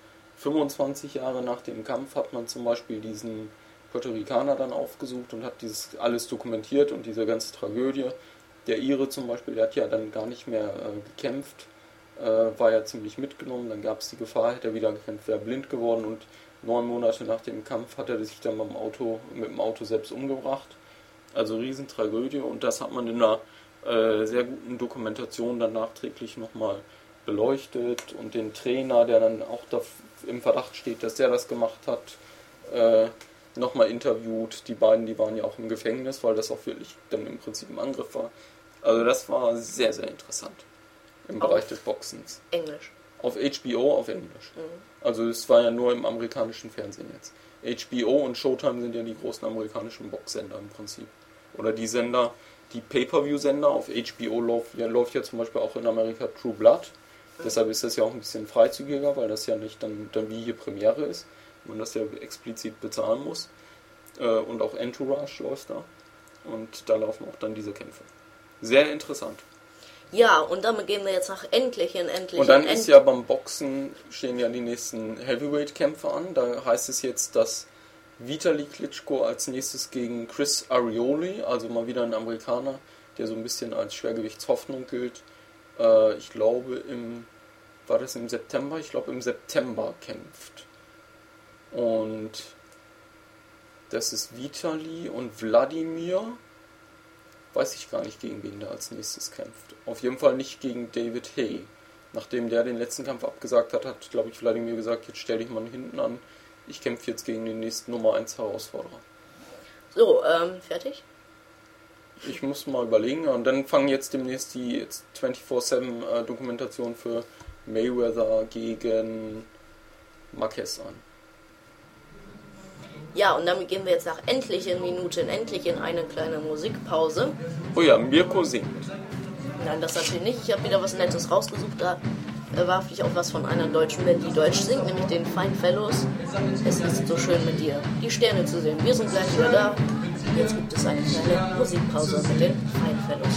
25 Jahre nach dem Kampf, hat man zum Beispiel diesen Puerto Ricaner dann aufgesucht und hat dieses alles dokumentiert und diese ganze Tragödie. Der Ire zum Beispiel, der hat ja dann gar nicht mehr gekämpft, war ja ziemlich mitgenommen, dann gab es die Gefahr, hätte er wieder gekämpft, wäre blind geworden und 9 Monate nach dem Kampf hat er sich dann mit dem Auto selbst umgebracht. Also Riesentragödie und das hat man in einer sehr guten Dokumentation dann nachträglich nochmal beleuchtet und den Trainer, der dann auch da im Verdacht steht, dass der das gemacht hat, nochmal interviewt. Die beiden, die waren ja auch im Gefängnis, weil das auch wirklich dann im Prinzip ein Angriff war. Also das war sehr, sehr interessant im Bereich des Boxens. Englisch. Auf HBO, auf Englisch. Also es war ja nur im amerikanischen Fernsehen jetzt. HBO und Showtime sind ja die großen amerikanischen Boxsender im Prinzip. Oder die Sender, die Pay-Per-View-Sender. Auf HBO läuft ja zum Beispiel auch in Amerika True Blood. Deshalb ist das ja auch ein bisschen freizügiger, weil das ja nicht dann wie hier Premiere ist. Man das ja explizit bezahlen muss. Und auch Entourage läuft da. Und da laufen auch dann diese Kämpfe. Sehr interessant. Ja, und damit gehen wir jetzt nach endlichen. Und dann ist ja beim Boxen, stehen ja die nächsten Heavyweight-Kämpfe an. Da heißt es jetzt, dass Vitali Klitschko als nächstes gegen Chris Arioli, also mal wieder ein Amerikaner, der so ein bisschen als Schwergewichtshoffnung gilt, ich glaube war das im September? Ich glaube im September kämpft. Und das ist Vitali und Wladimir. Weiß ich gar nicht, gegen wen der als nächstes kämpft. Auf jeden Fall nicht gegen David Haye. Nachdem der den letzten Kampf abgesagt hat, hat, glaube ich, Wladimir gesagt, jetzt stell dich mal hinten an. Ich kämpfe jetzt gegen den nächsten Nummer 1 Herausforderer. So, fertig? Ich muss mal überlegen. Und dann fangen jetzt demnächst die 24/7 Dokumentation für Mayweather gegen Marquez an. Ja, und damit gehen wir jetzt nach endlich in eine kleine Musikpause. Oh ja, Mirko singt. Nein, das natürlich nicht. Ich habe wieder was Nettes rausgesucht. Da warf ich auch was von einer deutschen Band, die Deutsch singt, nämlich den Fine Fellows. Es ist so schön mit dir, die Sterne zu sehen. Wir sind gleich wieder da. Jetzt gibt es eine kleine Musikpause mit den Fine Fellows.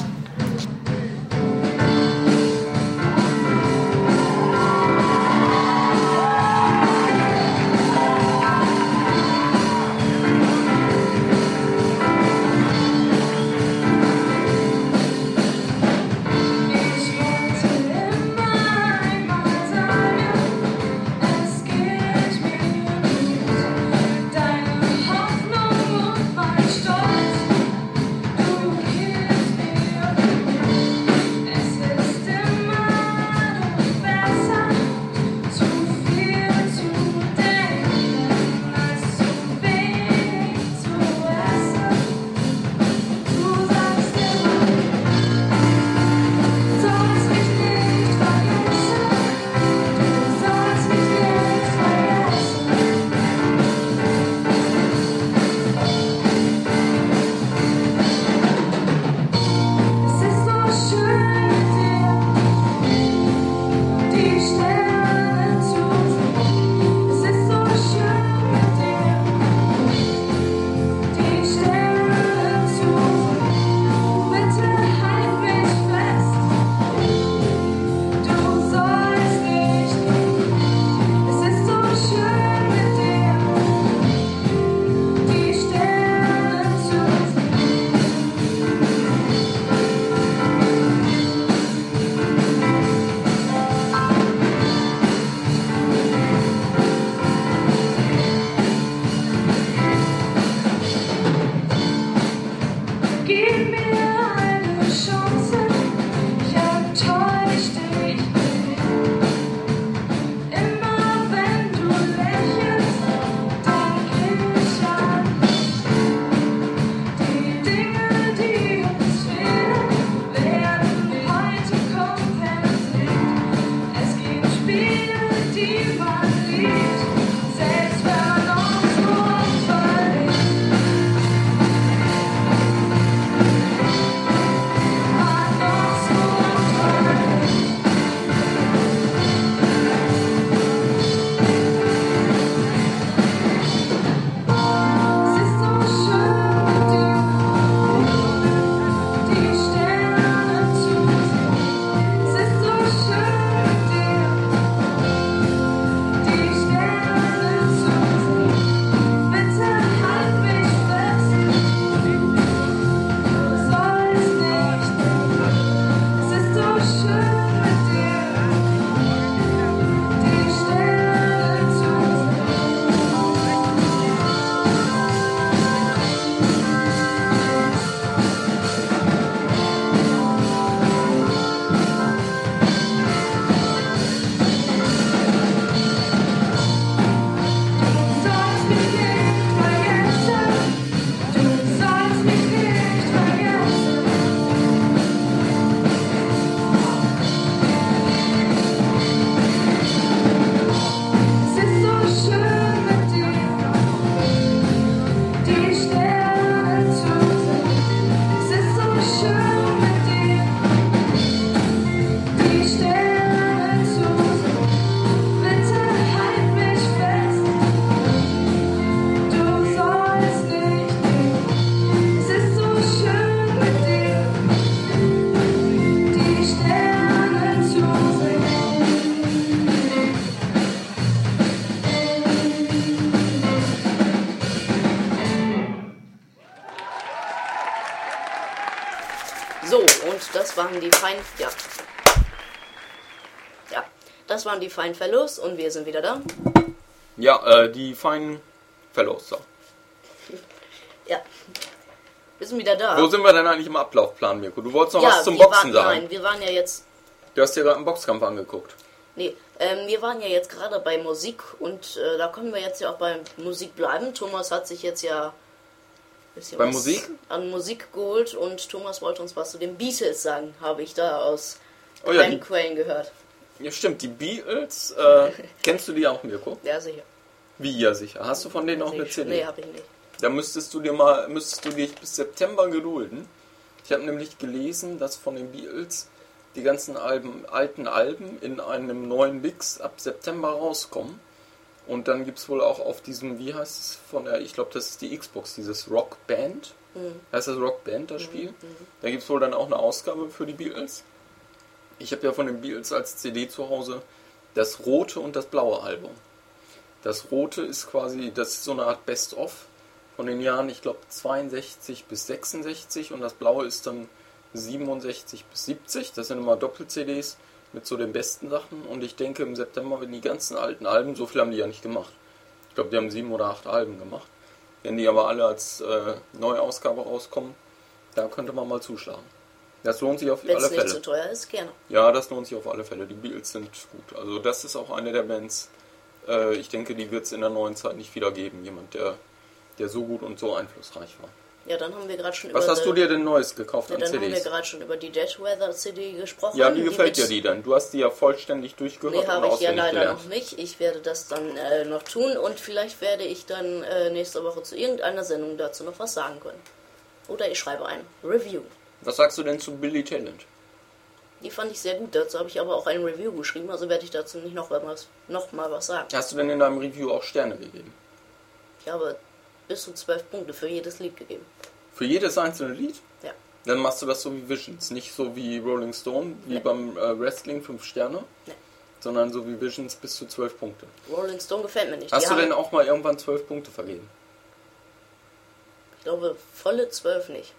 waren die das waren die Fine Fellows und wir sind wieder da. Ja, die Fine Fellows. So. Ja. Wir sind wieder da. Wo sind wir denn eigentlich im Ablaufplan, Mirko? Du wolltest noch was zum Boxen sagen. Nein, wir waren ja jetzt... Du hast dir gerade einen Boxkampf angeguckt. Nee, wir waren ja jetzt gerade bei Musik und da können wir jetzt ja auch bei Musik bleiben. Thomas hat sich jetzt ja bei Musik an Musik geholt und Thomas wollte uns was zu den Beatles sagen, habe ich da aus Quellen gehört. Ja, stimmt, die Beatles, kennst du die auch, Mirko? Ja, sicher. Wie, ja, sicher. Hast du von denen auch eine CD? Nee, habe ich nicht. Da müsstest du dich bis September gedulden. Ich habe nämlich gelesen, dass von den Beatles die ganzen alten Alben in einem neuen Mix ab September rauskommen. Und dann gibt es wohl auch auf diesem, wie heißt es, ich glaube, das ist die Xbox, dieses Rock Band. Heißt das Rock Band, das Spiel? Da gibt es wohl dann auch eine Ausgabe für die Beatles. Ich habe ja von den Beatles als CD zu Hause das rote und das blaue Album. Das rote ist quasi, das ist so eine Art Best-of von den Jahren, ich glaube, 62 bis 66 und das blaue ist dann 67 bis 70. Das sind immer Doppel-CDs mit so den besten Sachen und ich denke im September, wenn die ganzen alten Alben, so viel haben die ja nicht gemacht. Ich glaube, die haben 7 oder 8 Alben gemacht. Wenn die aber alle als Neuausgabe rauskommen, da könnte man mal zuschlagen. Das lohnt sich auf alle Fälle. Wenn es nicht zu teuer ist, gerne. Ja, das lohnt sich auf alle Fälle. Die Beatles sind gut. Also das ist auch eine der Bands, ich denke, die wird es in der neuen Zeit nicht wieder geben. Jemand, der so gut und so einflussreich war. Ja, dann haben wir gerade schon Was hast du dir denn Neues gekauft an CDs? Dann haben wir gerade schon über die Dead Weather CD gesprochen. Ja, wie gefällt dir die denn? Du hast die ja vollständig durchgehört und auswendig gelernt. Nee, habe ich ja leider noch nicht. Ich werde das dann noch tun und vielleicht werde ich dann nächste Woche zu irgendeiner Sendung dazu noch was sagen können. Oder ich schreibe ein Review. Was sagst du denn zu Billy Talent? Die fand ich sehr gut, dazu habe ich aber auch ein Review geschrieben, also werde ich dazu nicht noch mal was sagen. Hast du denn in deinem Review auch Sterne gegeben? Ich habe bis zu 12 Punkte für jedes Lied gegeben. Für jedes einzelne Lied? Ja. Dann machst du das so wie Visions, nicht so wie Rolling Stone, wie beim Wrestling 5 Sterne, sondern so wie Visions bis zu 12 Punkte. Rolling Stone gefällt mir nicht. Hast du denn auch mal irgendwann 12 Punkte vergeben? Ich glaube, volle 12 nicht.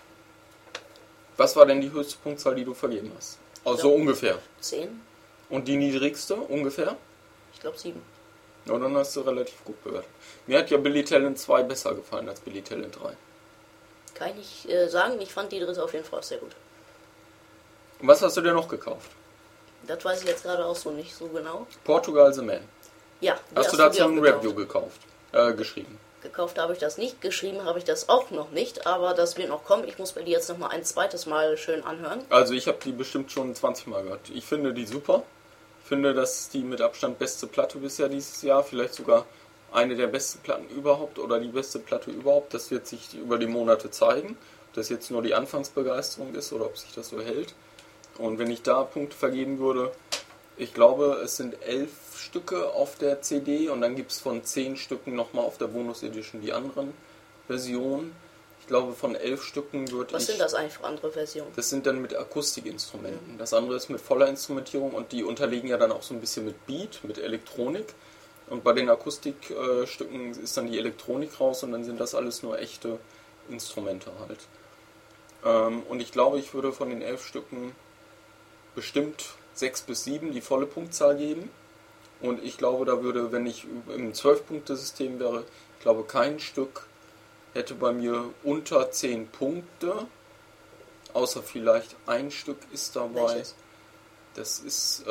Was war denn die höchste Punktzahl, die du vergeben hast? Also ungefähr. 10. Und die niedrigste ungefähr? Ich glaube 7. Ja, dann hast du relativ gut bewertet. Mir hat ja Billy Talent 2 besser gefallen als Billy Talent 3. Kann ich nicht sagen, ich fand die dritte auf jeden Fall sehr gut. Und was hast du denn noch gekauft? Das weiß ich jetzt gerade auch so nicht so genau. Portugal the Man. Ja. Hast du dazu ein Review geschrieben? Gekauft habe ich das nicht, geschrieben habe ich das auch noch nicht, aber das wird noch kommen. Ich muss mir die jetzt noch mal ein zweites Mal schön anhören. Also ich habe die bestimmt schon 20 Mal gehört. Ich finde die super. Ich finde, das ist die mit Abstand beste Platte bisher dieses Jahr. Vielleicht sogar eine der besten Platten überhaupt oder die beste Platte überhaupt. Das wird sich über die Monate zeigen. Ob das jetzt nur die Anfangsbegeisterung ist oder ob sich das so hält. Und wenn ich da Punkte vergeben würde, ich glaube, es sind 11 Stücke auf der CD und dann gibt es von 10 Stücken nochmal auf der Bonus Edition die anderen Versionen. Ich glaube, von 11 Stücken würde Was sind das eigentlich für andere Versionen? Das sind dann mit Akustikinstrumenten. Das andere ist mit voller Instrumentierung und die unterlegen ja dann auch so ein bisschen mit Beat, mit Elektronik. Und bei den Akustikstücken ist dann die Elektronik raus und dann sind das alles nur echte Instrumente halt. Und ich glaube, ich würde von den 11 Stücken bestimmt 6 bis 7 die volle Punktzahl geben. Und ich glaube, da würde, wenn ich im 12-Punkte-System wäre, ich glaube, kein Stück hätte bei mir unter 10 Punkte. Außer vielleicht ein Stück ist dabei. Welches? Das ist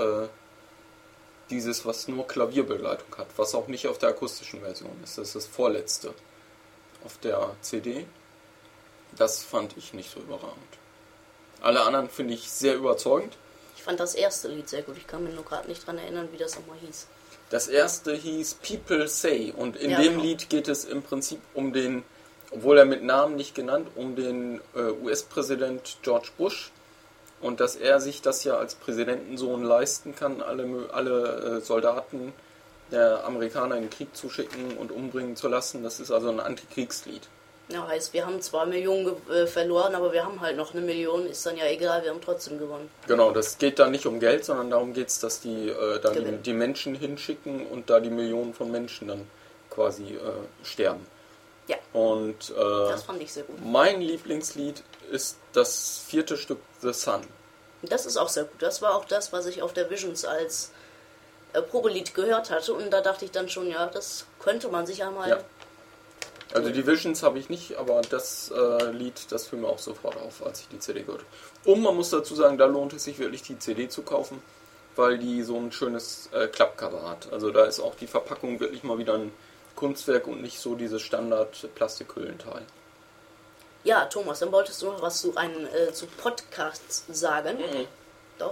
dieses, was nur Klavierbegleitung hat, was auch nicht auf der akustischen Version ist. Das ist das vorletzte auf der CD. Das fand ich nicht so überragend. Alle anderen finde ich sehr überzeugend. Ich fand das erste Lied sehr gut. Ich kann mich nur gerade nicht dran erinnern, wie das nochmal hieß. Das erste hieß People Say und in dem Lied geht es im Prinzip um den, obwohl er mit Namen nicht genannt, um den US-Präsident George Bush und dass er sich das ja als Präsidentensohn leisten kann, alle Soldaten der Amerikaner in den Krieg zu schicken und umbringen zu lassen. Das ist also ein Antikriegslied. Ja, heißt, wir haben 2 Millionen verloren, aber wir haben halt noch 1 Million, ist dann ja egal, wir haben trotzdem gewonnen. Genau, das geht dann nicht um Geld, sondern darum geht es, dass die dann die Menschen hinschicken und da die Millionen von Menschen dann quasi sterben. Ja, und das fand ich sehr gut. Mein Lieblingslied ist das 4. Stück The Sun. Das ist auch sehr gut. Das war auch das, was ich auf der Visions als Probelied gehört hatte. Und da dachte ich dann schon, ja, das könnte man sich ja mal... Ja. Also die Visions habe ich nicht, aber das Lied, das fiel mir auch sofort auf, als ich die CD gehört habe. Und man muss dazu sagen, da lohnt es sich wirklich, die CD zu kaufen, weil die so ein schönes Klappcover hat. Also da ist auch die Verpackung wirklich mal wieder ein Kunstwerk und nicht so dieses Standard-Plastikhüllenteil. Ja, Thomas, dann wolltest du noch was zu Podcasts sagen. Doch.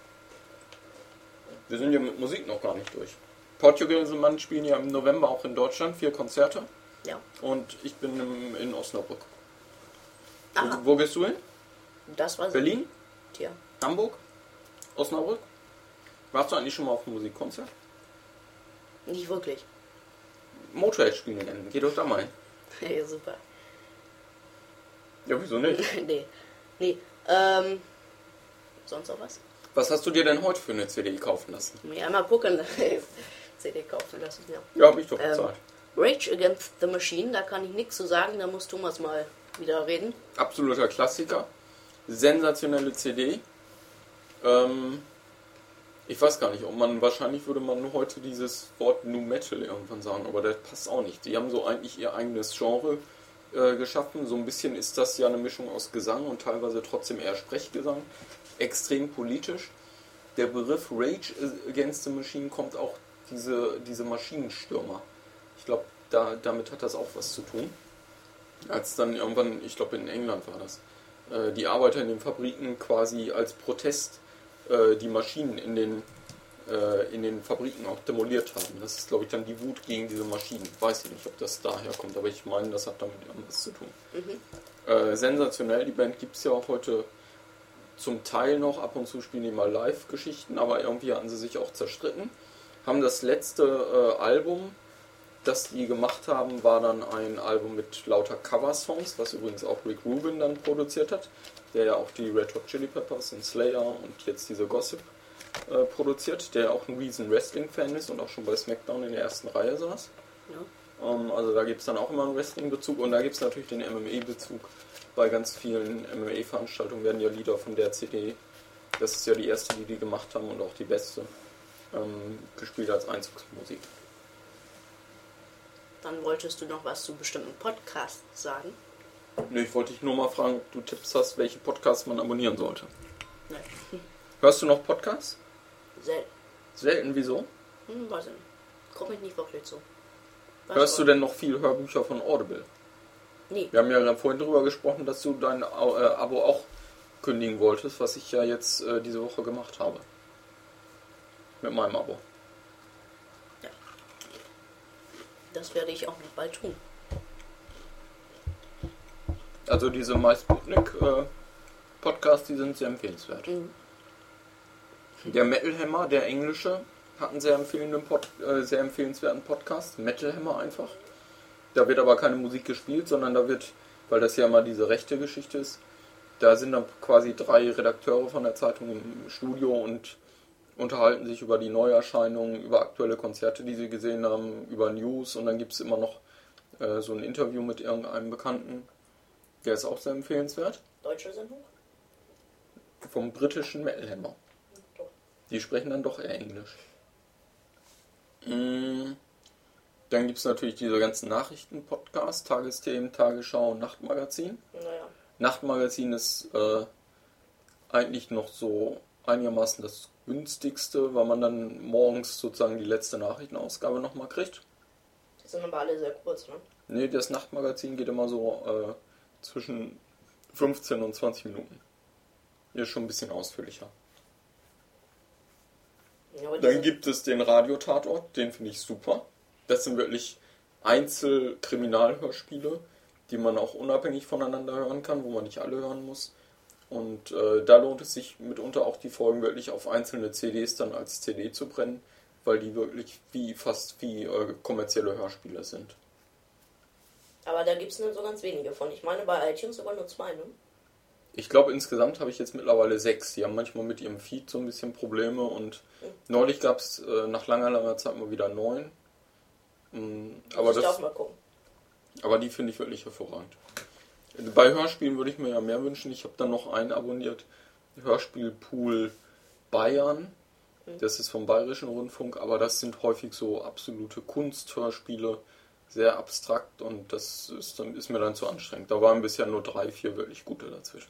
Wir sind ja mit Musik noch gar nicht durch. Portugal Mann spielen ja im November auch in Deutschland 4 Konzerte. Ja. Und ich bin in Osnabrück. Aha. Wo gehst du hin? Das war Berlin? Tja. Hamburg? Osnabrück? Warst du eigentlich schon mal auf einem Musikkonzert? Nicht wirklich. Motorhead spielen gerne. Geh doch da mal hin. Ja, super. Ja, wieso nicht? Nee. Sonst noch was? Was hast du dir denn heute für eine CD kaufen lassen? Ja, mal gucken. CD kaufen lassen, ja. Ja, hab ich doch bezahlt. Rage Against the Machine, da kann ich nichts zu sagen, da muss Thomas mal wieder reden. Absoluter Klassiker. Sensationelle CD. Ich weiß gar nicht, wahrscheinlich würde man heute dieses Wort Nu Metal irgendwann sagen, aber das passt auch nicht. Die haben so eigentlich ihr eigenes Genre geschaffen. So ein bisschen ist das ja eine Mischung aus Gesang und teilweise trotzdem eher Sprechgesang. Extrem politisch. Der Begriff Rage Against the Machine kommt auch diese Maschinenstürmer. Ich glaube, damit hat das auch was zu tun. Als dann irgendwann, ich glaube in England war das, die Arbeiter in den Fabriken quasi als Protest die Maschinen in den Fabriken auch demoliert haben. Das ist, glaube ich, dann die Wut gegen diese Maschinen. Weiß ich nicht, ob das daher kommt, aber ich meine, das hat damit irgendwas zu tun. Sensationell, die Band gibt es ja auch heute zum Teil noch, ab und zu spielen die mal Live-Geschichten, aber irgendwie hatten sie sich auch zerstritten. Haben das letzte Album, das die gemacht haben, war dann ein Album mit lauter Cover-Songs, was übrigens auch Rick Rubin dann produziert hat, der ja auch die Red Hot Chili Peppers und Slayer und jetzt diese Gossip produziert, der auch ein riesen Wrestling-Fan ist und auch schon bei SmackDown in der ersten Reihe saß. Ja. Also da gibt es dann auch immer einen Wrestling-Bezug und da gibt es natürlich den MMA-Bezug. Bei ganz vielen MMA-Veranstaltungen werden ja Lieder von der CD, das ist ja die erste, die gemacht haben und auch die beste, gespielt als Einzugsmusik. Dann wolltest du noch was zu bestimmten Podcasts sagen? Nö, ich wollte dich nur mal fragen, ob du Tipps hast, welche Podcasts man abonnieren sollte. Nein. Hörst du noch Podcasts? Selten. Selten, wieso? Weiß ich nicht. Komme ich nicht wirklich zu. Hörst du denn noch viel Hörbücher von Audible? Nee. Wir haben ja vorhin darüber gesprochen, dass du dein Abo auch kündigen wolltest, was ich ja jetzt diese Woche gemacht habe. Mit meinem Abo. Ja. Das werde ich auch noch bald tun. Also diese MySputnik Podcasts, die sind sehr empfehlenswert. Der Metal Hammer, der englische, hat einen sehr empfehlenswerten Podcast. Metal Hammer einfach. Da wird aber keine Musik gespielt, sondern da wird, weil das ja mal diese rechte Geschichte ist, da sind dann quasi 3 Redakteure von der Zeitung im Studio und unterhalten sich über die Neuerscheinungen, über aktuelle Konzerte, die sie gesehen haben, über News und dann gibt es immer noch so ein Interview mit irgendeinem Bekannten. Der ist auch sehr empfehlenswert. Deutsche Sendung? Vom britischen Metal Hammer. Doch. Die sprechen dann doch eher Englisch. Dann gibt es natürlich diese ganzen Nachrichten-Podcasts, Tagesthemen, Tagesschau und Nachtmagazin. Naja. Nachtmagazin ist eigentlich noch so einigermaßen das günstigste, weil man dann morgens sozusagen die letzte Nachrichtenausgabe nochmal kriegt. Die sind aber alle sehr kurz, ne? Nee, das Nachtmagazin geht immer so zwischen 15 und 20 Minuten. Hier ist schon ein bisschen ausführlicher. Ja, Dann gibt es den Radiotatort, den finde ich super. Das sind wirklich Einzelkriminalhörspiele, die man auch unabhängig voneinander hören kann, wo man nicht alle hören muss. Und da lohnt es sich mitunter auch die Folgen wirklich auf einzelne CDs dann als CD zu brennen, weil die wirklich fast wie kommerzielle Hörspiele sind. Aber da gibt es nur so ganz wenige von. Ich meine bei iTunes sogar nur 2, ne? Ich glaube, insgesamt habe ich jetzt mittlerweile 6. Die haben manchmal mit ihrem Feed so ein bisschen Probleme und neulich gab es nach langer Zeit mal wieder 9. Muss ich auch mal gucken. Aber die finde ich wirklich hervorragend. Bei Hörspielen würde ich mir ja mehr wünschen. Ich habe dann noch einen abonniert. Hörspielpool Bayern. Das ist vom Bayerischen Rundfunk, aber das sind häufig so absolute Kunsthörspiele, sehr abstrakt und das ist mir dann zu anstrengend. Da waren bisher nur 3, 4 wirklich gute dazwischen.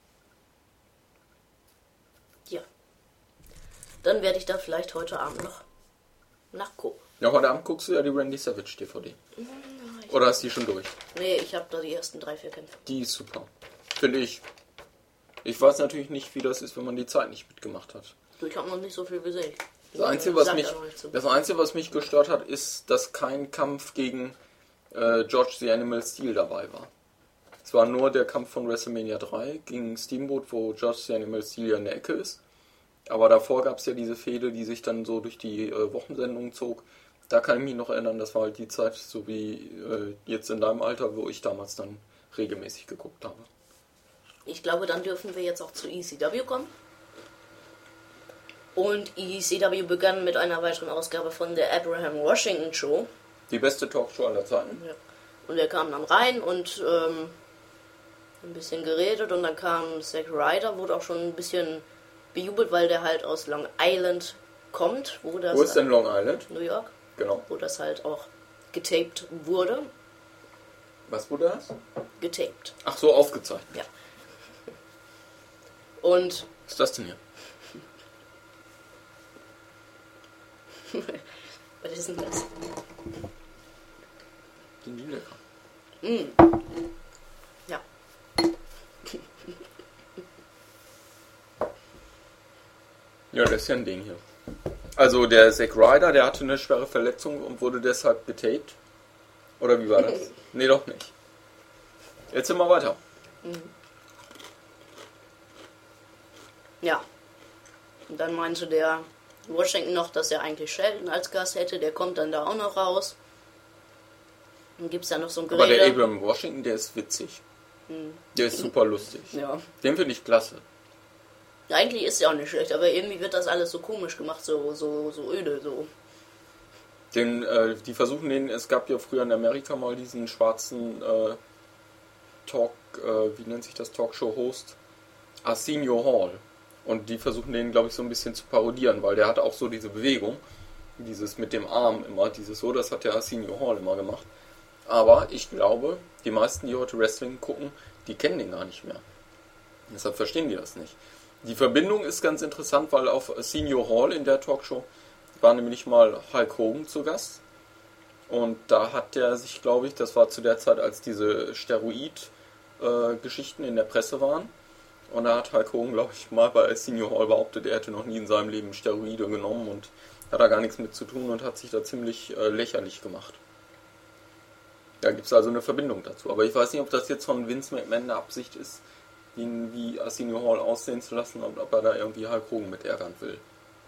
Ja. Dann werde ich da vielleicht heute Abend noch nachgucken. Ja, heute Abend guckst du ja die Randy Savage DVD. Oder ist die schon durch? Nee, ich habe da die ersten 3, 4 Kämpfe. Die ist super. Finde ich. Ich weiß natürlich nicht, wie das ist, wenn man die Zeit nicht mitgemacht hat. Ich habe noch nicht so viel gesehen. Das Einzige, was mich gestört hat, ist, dass kein Kampf gegen George the Animal Steel dabei war. Es war nur der Kampf von WrestleMania 3 gegen Steamboat, wo George the Animal Steel ja in der Ecke ist. Aber davor gab es ja diese Fehde, die sich dann so durch die Wochensendung zog. Da kann ich mich noch erinnern, das war halt die Zeit, so wie jetzt in deinem Alter, wo ich damals dann regelmäßig geguckt habe. Ich glaube, dann dürfen wir jetzt auch zu ECW kommen. Und ECW begann mit einer weiteren Ausgabe von der Abraham Washington Show. Die beste Talkshow aller Zeiten. Ja. Und er kam dann rein und ein bisschen geredet und dann kam Zack Ryder, wurde auch schon ein bisschen bejubelt, weil der halt aus Long Island kommt. Wo ist denn Long Island? New York. Genau. Wo das halt auch getaped wurde. Was wurde das? Getaped. Ach so, aufgezeichnet. Ja. Und... Was ist das denn hier? Was ist denn das? Sind die lecker? Ja. Ja, das ist ja ein Ding hier. Also der Zack Ryder, der hatte eine schwere Verletzung und wurde deshalb getaped. Oder wie war das? Nee, doch nicht. Jetzt sind wir weiter. Ja. Und dann meinte der Washington noch, dass er eigentlich Shelton als Gast hätte. Der kommt dann da auch noch raus. Dann gibt es da noch so ein Gerede. Aber der Abraham Washington, der ist witzig. Der ist super lustig. Ja. Den finde ich klasse. Ja, eigentlich ist er auch nicht schlecht, aber irgendwie wird das alles so komisch gemacht, so öde, so. Die versuchen den, es gab ja früher in Amerika mal diesen schwarzen wie nennt sich das, Talkshow-Host? Arsenio Hall. Und die versuchen den, glaube ich, so ein bisschen zu parodieren, weil der hat auch so diese Bewegung, dieses mit dem Arm immer, dieses so, das hat der Arsenio Hall immer gemacht. Aber ich glaube, die meisten, die heute Wrestling gucken, die kennen den gar nicht mehr. Deshalb verstehen die das nicht. Die Verbindung ist ganz interessant, weil auf Arsenio Hall in der Talkshow war nämlich mal Hulk Hogan zu Gast. Und da hat der sich, glaube ich, das war zu der Zeit, als diese Steroid-Geschichten in der Presse waren. Und da hat Hulk Hogan, glaube ich, mal bei Arsenio Hall behauptet, er hätte noch nie in seinem Leben Steroide genommen und hat da gar nichts mit zu tun und hat sich da ziemlich lächerlich gemacht. Da gibt es also eine Verbindung dazu. Aber ich weiß nicht, ob das jetzt von Vince McMahon eine Absicht ist, ihn wie Arsenio Hall aussehen zu lassen und ob er da irgendwie Hulk Hogan mit ärgern will.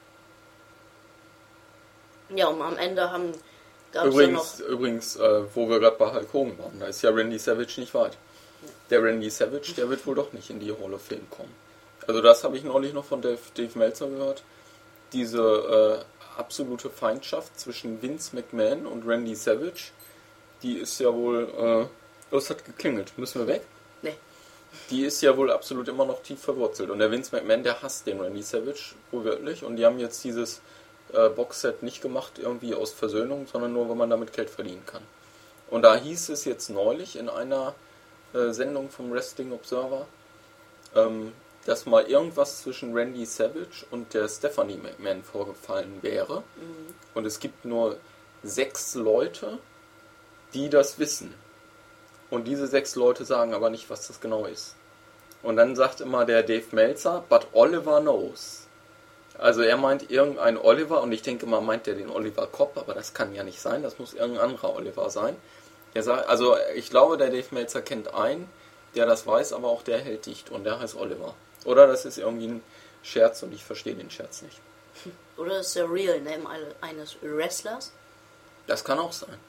Ja, und am Ende gab es ja noch... Übrigens, wo wir gerade bei Hulk Hogan waren, da ist ja Randy Savage nicht weit. Der Randy Savage, der wird wohl doch nicht in die Hall of Fame kommen. Also das habe ich neulich noch von Dave Meltzer gehört. Diese absolute Feindschaft zwischen Vince McMahon und Randy Savage, die ist ja wohl... es hat geklingelt. Müssen wir weg? Nee. Die ist ja wohl absolut immer noch tief verwurzelt. Und der Vince McMahon, der hasst den Randy Savage, wohl wirklich. Und die haben jetzt dieses Boxset nicht gemacht irgendwie aus Versöhnung, sondern nur, weil man damit Geld verdienen kann. Und da hieß es jetzt neulich in einer Sendung vom Wrestling Observer, dass mal irgendwas zwischen Randy Savage und der Stephanie McMahon vorgefallen wäre. Und es gibt nur 6 Leute, die das wissen. Und diese 6 Leute sagen aber nicht, was das genau ist. Und dann sagt immer der Dave Meltzer, but Oliver knows. Also er meint irgendein Oliver, und ich denke mal, meint er den Oliver Kopp, aber das kann ja nicht sein, das muss irgendein anderer Oliver sein. Er sagt, also ich glaube, der Dave Meltzer kennt einen, der das weiß, aber auch der hält dicht und der heißt Oliver. Oder das ist irgendwie ein Scherz und ich verstehe den Scherz nicht. Oder das ist der Real Name eines Wrestlers? Das kann auch sein.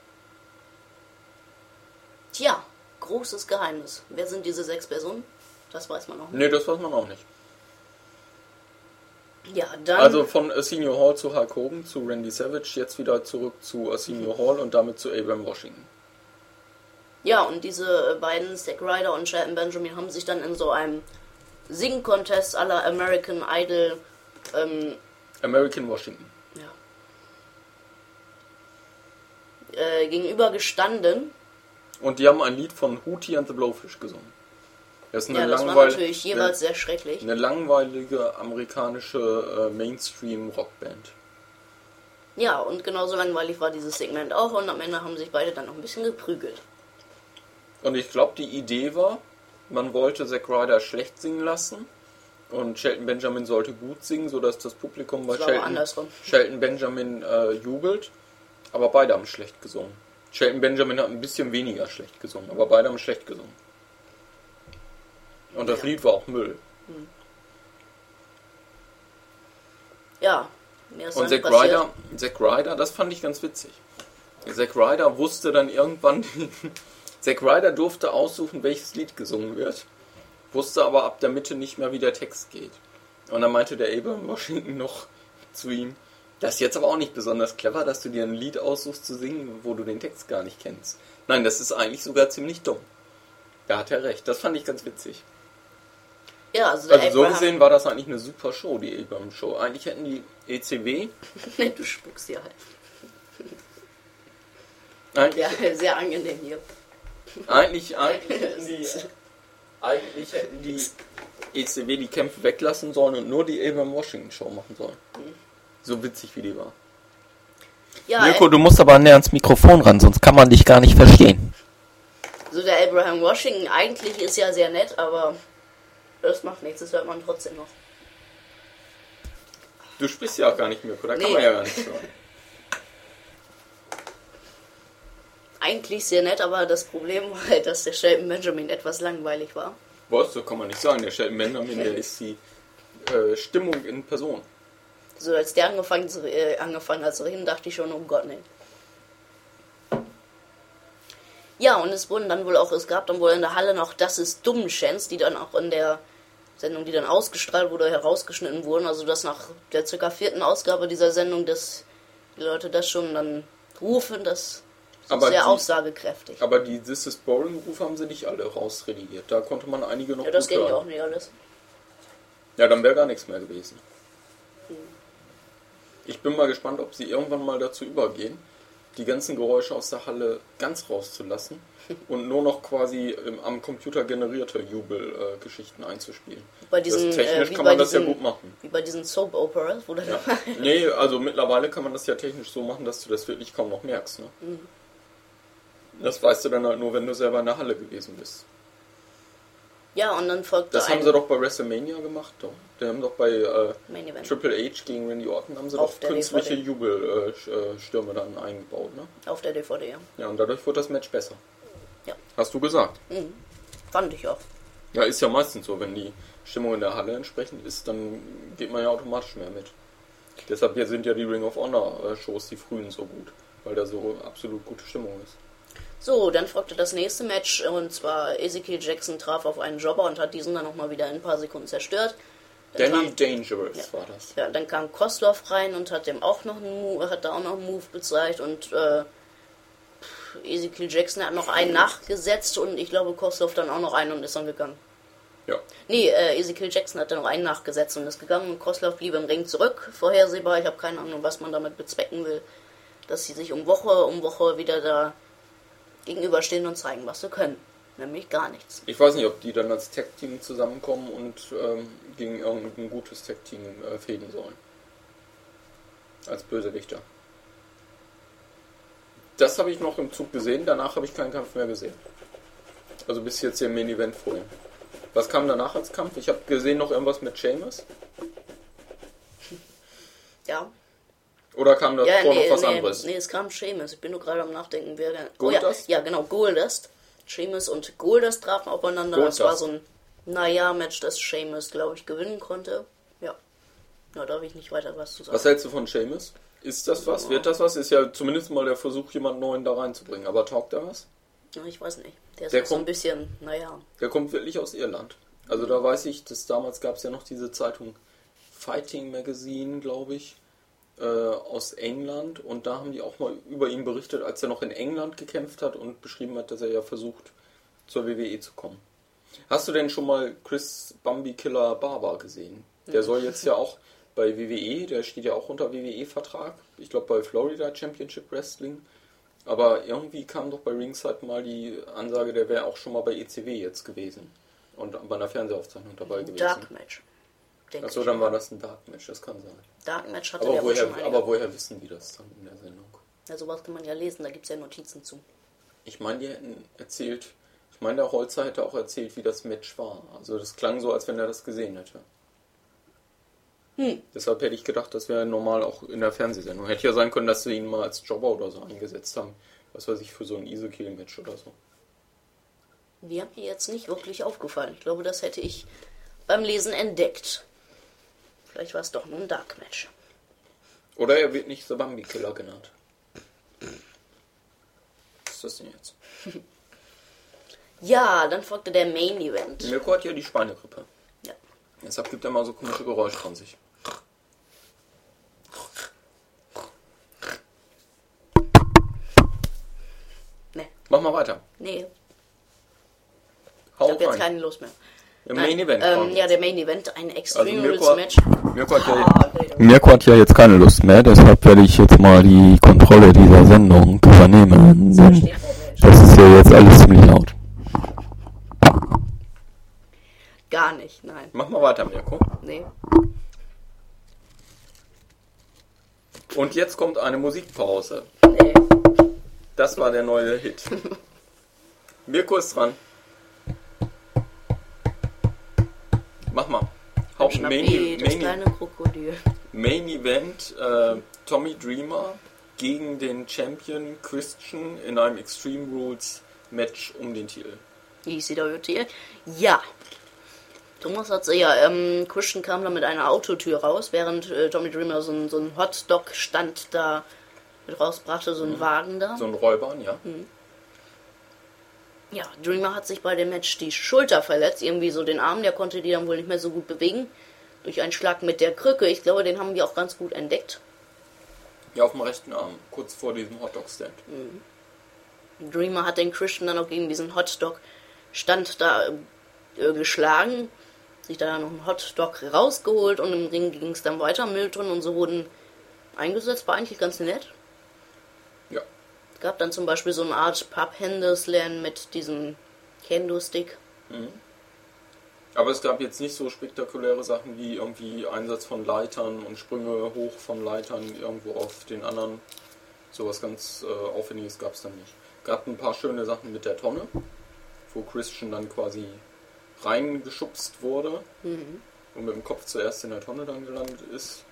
Tja, großes Geheimnis. Wer sind diese 6 Personen? Das weiß man noch nicht. Nee, das weiß man auch nicht. Ja, dann... Also von Arsenio Hall zu Hulk Hogan, zu Randy Savage, jetzt wieder zurück zu Arsenio Hall und damit zu Abraham Washington. Ja, und diese beiden, Zack Ryder und Shelton Benjamin, haben sich dann in so einem Sing-Contest à la American Idol. American Washington. Gegenüber gestanden. Und die haben ein Lied von Hootie and the Blowfish gesungen. Das ist Das war natürlich jeweils sehr schrecklich. Eine langweilige amerikanische Mainstream-Rockband. Ja, und genauso langweilig war dieses Segment auch und am Ende haben sich beide dann noch ein bisschen geprügelt. Und ich glaube, die Idee war, man wollte Zack Ryder schlecht singen lassen und Shelton Benjamin sollte gut singen, sodass das Publikum bei Shelton Benjamin jubelt. Aber beide haben schlecht gesungen. Shelton Benjamin hat ein bisschen weniger schlecht gesungen, aber beide haben schlecht gesungen. Und das Lied war auch Müll. Ja, mir ist und Zack Ryder, das fand ich ganz witzig. Zack Ryder wusste dann irgendwann, Zack Ryder durfte aussuchen, welches Lied gesungen wird, wusste aber ab der Mitte nicht mehr, wie der Text geht. Und dann meinte der Abraham Washington noch zu ihm, das ist jetzt aber auch nicht besonders clever, dass du dir ein Lied aussuchst zu singen, wo du den Text gar nicht kennst. Nein, das ist eigentlich sogar ziemlich dumm. Da hat er recht, das fand ich ganz witzig. Ja, also so gesehen war das eigentlich eine super Show, die Abraham Show. Eigentlich hätten die ECW... Ne, du spuckst hier halt. Ja, sehr angenehm hier. Eigentlich hätten die ECW die Kämpfe weglassen sollen und nur die Abraham Washington Show machen sollen. So witzig wie die war. Ja, Mirko, du musst aber näher ans Mikrofon ran, sonst kann man dich gar nicht verstehen. So, der Abraham Washington eigentlich ist ja sehr nett, aber das macht nichts, das hört man trotzdem noch. Du sprichst ja auch gar nicht, Mirko, da kann man ja gar nicht hören. Eigentlich sehr nett, aber das Problem war halt, dass der Shelton Benjamin etwas langweilig war. Was? So kann man nicht sagen. Der Shelton Benjamin, der ist die Stimmung in Person. So, als der angefangen hat zu reden, dachte ich schon, oh Gott, nee. Ja, und es gab dann wohl in der Halle noch Das ist Dumm-Chants, die dann auch in der Sendung, die dann ausgestrahlt wurde, herausgeschnitten wurden. Also, dass nach der ca. 4. Ausgabe dieser Sendung, dass die Leute das schon dann rufen, das ist sehr aussagekräftig. Aber die This is Boring-Rufe haben sie nicht alle rausredigiert. Da konnte man einige noch gut hören. Ja, das ging ja auch nicht alles. Ja, dann wäre gar nichts mehr gewesen. Ich bin mal gespannt, ob sie irgendwann mal dazu übergehen, die ganzen Geräusche aus der Halle ganz rauszulassen und nur noch quasi am Computer generierte Jubelgeschichten einzuspielen. Technisch kann man das ja gut machen. Wie bei diesen Soap-Operas, wo ja. Nee, also mittlerweile kann man das ja technisch so machen, dass du das wirklich kaum noch merkst. Ne? Mhm. Das weißt du dann halt nur, wenn du selber in der Halle gewesen bist. Ja, und dann folgt das haben sie doch bei WrestleMania gemacht, doch. Die haben doch bei Triple H gegen Randy Orton haben sie doch künstliche Jubelstürme dann eingebaut, ne? Auf der DVD, ja. Ja, und dadurch wird das Match besser. Ja. Hast du gesagt? Mhm. Fand ich auch. Ja, ist ja meistens so, wenn die Stimmung in der Halle entsprechend ist, dann geht man ja automatisch mehr mit. Deshalb sind ja die Ring of Honor Shows, die frühen, so gut, weil da so absolut gute Stimmung ist. So, dann folgte das nächste Match, und zwar Ezekiel Jackson traf auf einen Jobber und hat diesen dann nochmal wieder in ein paar Sekunden zerstört. Danny Dangerous war das. Ja, dann kam Kosloff rein und hat dem auch noch einen Move gezeigt und Ezekiel Jackson hat noch einen nachgesetzt und ich glaube Kosloff dann auch noch einen und ist dann gegangen. Ja. Nee, Ezekiel Jackson hat dann noch einen nachgesetzt und ist gegangen und Kosloff blieb im Ring zurück. Vorhersehbar, ich habe keine Ahnung, was man damit bezwecken will, dass sie sich um Woche wieder da gegenüberstehen und zeigen, was sie können. Nämlich gar nichts. Ich weiß nicht, ob die dann als Tag-Team zusammenkommen und gegen irgendein gutes Tag-Team fäden sollen. Als Bösewichter. Das habe ich noch im Zug gesehen, danach habe ich keinen Kampf mehr gesehen. Also bis jetzt hier im Main-Event vorhin. Was kam danach als Kampf? Ich habe gesehen noch irgendwas mit Sheamus. Ja. Oder kam da noch was anderes? Nee, es kam Sheamus. Ich bin nur gerade am Nachdenken, wer denn... Goldust? Ja, genau, Goldust. Sheamus und Goldust trafen aufeinander. Das war so ein Match, das Sheamus, glaube ich, gewinnen konnte. Ja. Da darf ich nicht weiter was zu sagen. Was hältst du von Sheamus? Ist das was? Ja. Wird das was? Ist ja zumindest mal der Versuch, jemanden Neuen da reinzubringen. Aber taugt der was? Ja, ich weiß nicht. Der ist so ein bisschen, Der kommt wirklich aus Irland. Also da weiß ich, dass damals gab es ja noch diese Zeitung Fighting Magazine, glaube ich, aus England. Und da haben die auch mal über ihn berichtet, als er noch in England gekämpft hat und beschrieben hat, dass er ja versucht, zur WWE zu kommen. Hast du denn schon mal Chris Bambi Killer Barber gesehen? Der soll jetzt ja auch bei WWE, der steht ja auch unter WWE-Vertrag. Ich glaube bei Florida Championship Wrestling. Aber irgendwie kam doch bei Ringside mal die Ansage, der wäre auch schon mal bei ECW jetzt gewesen. Und bei einer Fernsehaufzeichnung dabei gewesen. Dark Match. Achso, dann war das ein Dark Match, das kann sein. Dark Match hatte Aber der wohl schon einige. Aber woher wissen die das dann in der Sendung? Ja, sowas kann man ja lesen, da gibt es ja Notizen zu. Ich meine, die hätten erzählt, der Holzer hätte auch erzählt, wie das Match war. Also das klang so, als wenn er das gesehen hätte. Deshalb hätte ich gedacht, das wäre normal auch in der Fernsehsendung. Hätte ja sein können, dass sie ihn mal als Jobber oder so eingesetzt haben. Was weiß ich, für so ein Easy-Kill-Match oder so. Die haben mir jetzt nicht wirklich aufgefallen. Ich glaube, das hätte ich beim Lesen entdeckt. Vielleicht war es doch nur ein Dark Match. Oder er wird nicht The Bambi Killer genannt. Was ist das denn jetzt? Ja, dann folgte der Main Event. Mirko hat ja die Schweinegrippe. Ja. Deshalb gibt er mal so komische Geräusche von sich. Ne. Mach mal weiter. Nee. Hau Ich habe jetzt rein. keine Lust mehr. Der Main Event. Ja, der Main Event, ein Extreme Mirko Rules Match. Mirko hat ja jetzt keine Lust mehr, deshalb werde ich jetzt mal die Kontrolle dieser Sendung übernehmen. Denn das ist ja jetzt alles ziemlich laut. Gar nicht, nein. Mach mal weiter, Mirko. Nee. Und jetzt kommt eine Musikpause. Nee. Das war der neue Hit. Mirko ist dran. Mach mal. Das kleine Krokodil. Main Event, Tommy Dreamer gegen den Champion Christian in einem Extreme Rules Match um den Titel. ECW-Titel? Ja. Thomas hat Christian kam da mit einer Autotür raus, während Tommy Dreamer so ein Hotdog-Stand da mit rausbrachte, so ein Wagen da. So ein Räubern, ja. Ja, Dreamer hat sich bei dem Match die Schulter verletzt, irgendwie so den Arm, der konnte die dann wohl nicht mehr so gut bewegen. Durch einen Schlag mit der Krücke, ich glaube, den haben wir auch ganz gut entdeckt. Ja, auf dem rechten Arm, kurz vor diesem Hotdog-Stand. Dreamer hat den Christian dann auch gegen diesen Hotdog-Stand da geschlagen, sich da noch einen Hotdog rausgeholt und im Ring ging es dann weiter. Milton und so wurden eingesetzt, war eigentlich ganz nett. Ja. Es gab dann zum Beispiel so eine Art Pub-Hände-Slam mit diesem Kendo-Stick. Aber es gab jetzt nicht so spektakuläre Sachen wie irgendwie Einsatz von Leitern und Sprünge hoch von Leitern irgendwo auf den anderen. Sowas ganz Aufwendiges gab es dann nicht. Gab ein paar schöne Sachen mit der Tonne, wo Christian dann quasi reingeschubst wurde und mit dem Kopf zuerst in der Tonne dann gelandet ist.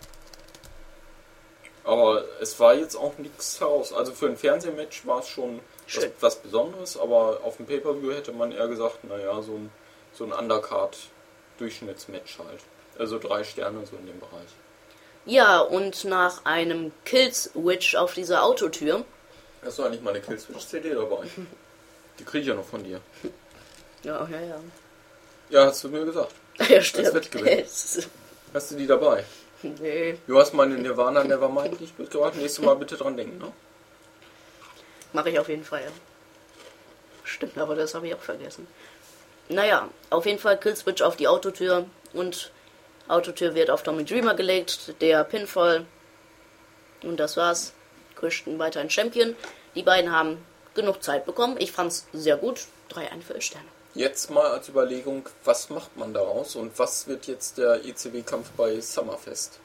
Aber es war jetzt auch nichts heraus. Also für ein Fernsehmatch war es schon was Besonderes, aber auf dem Pay-Per-View hätte man eher gesagt, naja, so ein Undercard-Durchschnittsmatch halt. Also 3 Sterne so in dem Bereich. Ja, und nach einem Kill-Switch auf dieser Autotür. Hast du eigentlich mal eine Killswitch-CD dabei? Die kriege ich ja noch von dir. Ja. Ja, hast du mir gesagt. Ja, stimmt. Als Wettgewinn. Hast du die dabei? Nee. Du hast meine Nirvana Nevermind nicht mitgebracht. Nächstes Mal bitte dran denken, ne? Mache ich auf jeden Fall, ja. Stimmt, aber das habe ich auch vergessen. Naja, auf jeden Fall Killswitch auf die Autotür und Autotür wird auf Tommy Dreamer gelegt, der Pinfall und das war's. Christian weiterhin Champion. Die beiden haben genug Zeit bekommen. Ich fand's sehr gut. 3 Einfüllsterne. Jetzt mal als Überlegung, was macht man daraus und was wird jetzt der ECW-Kampf bei Summerfest?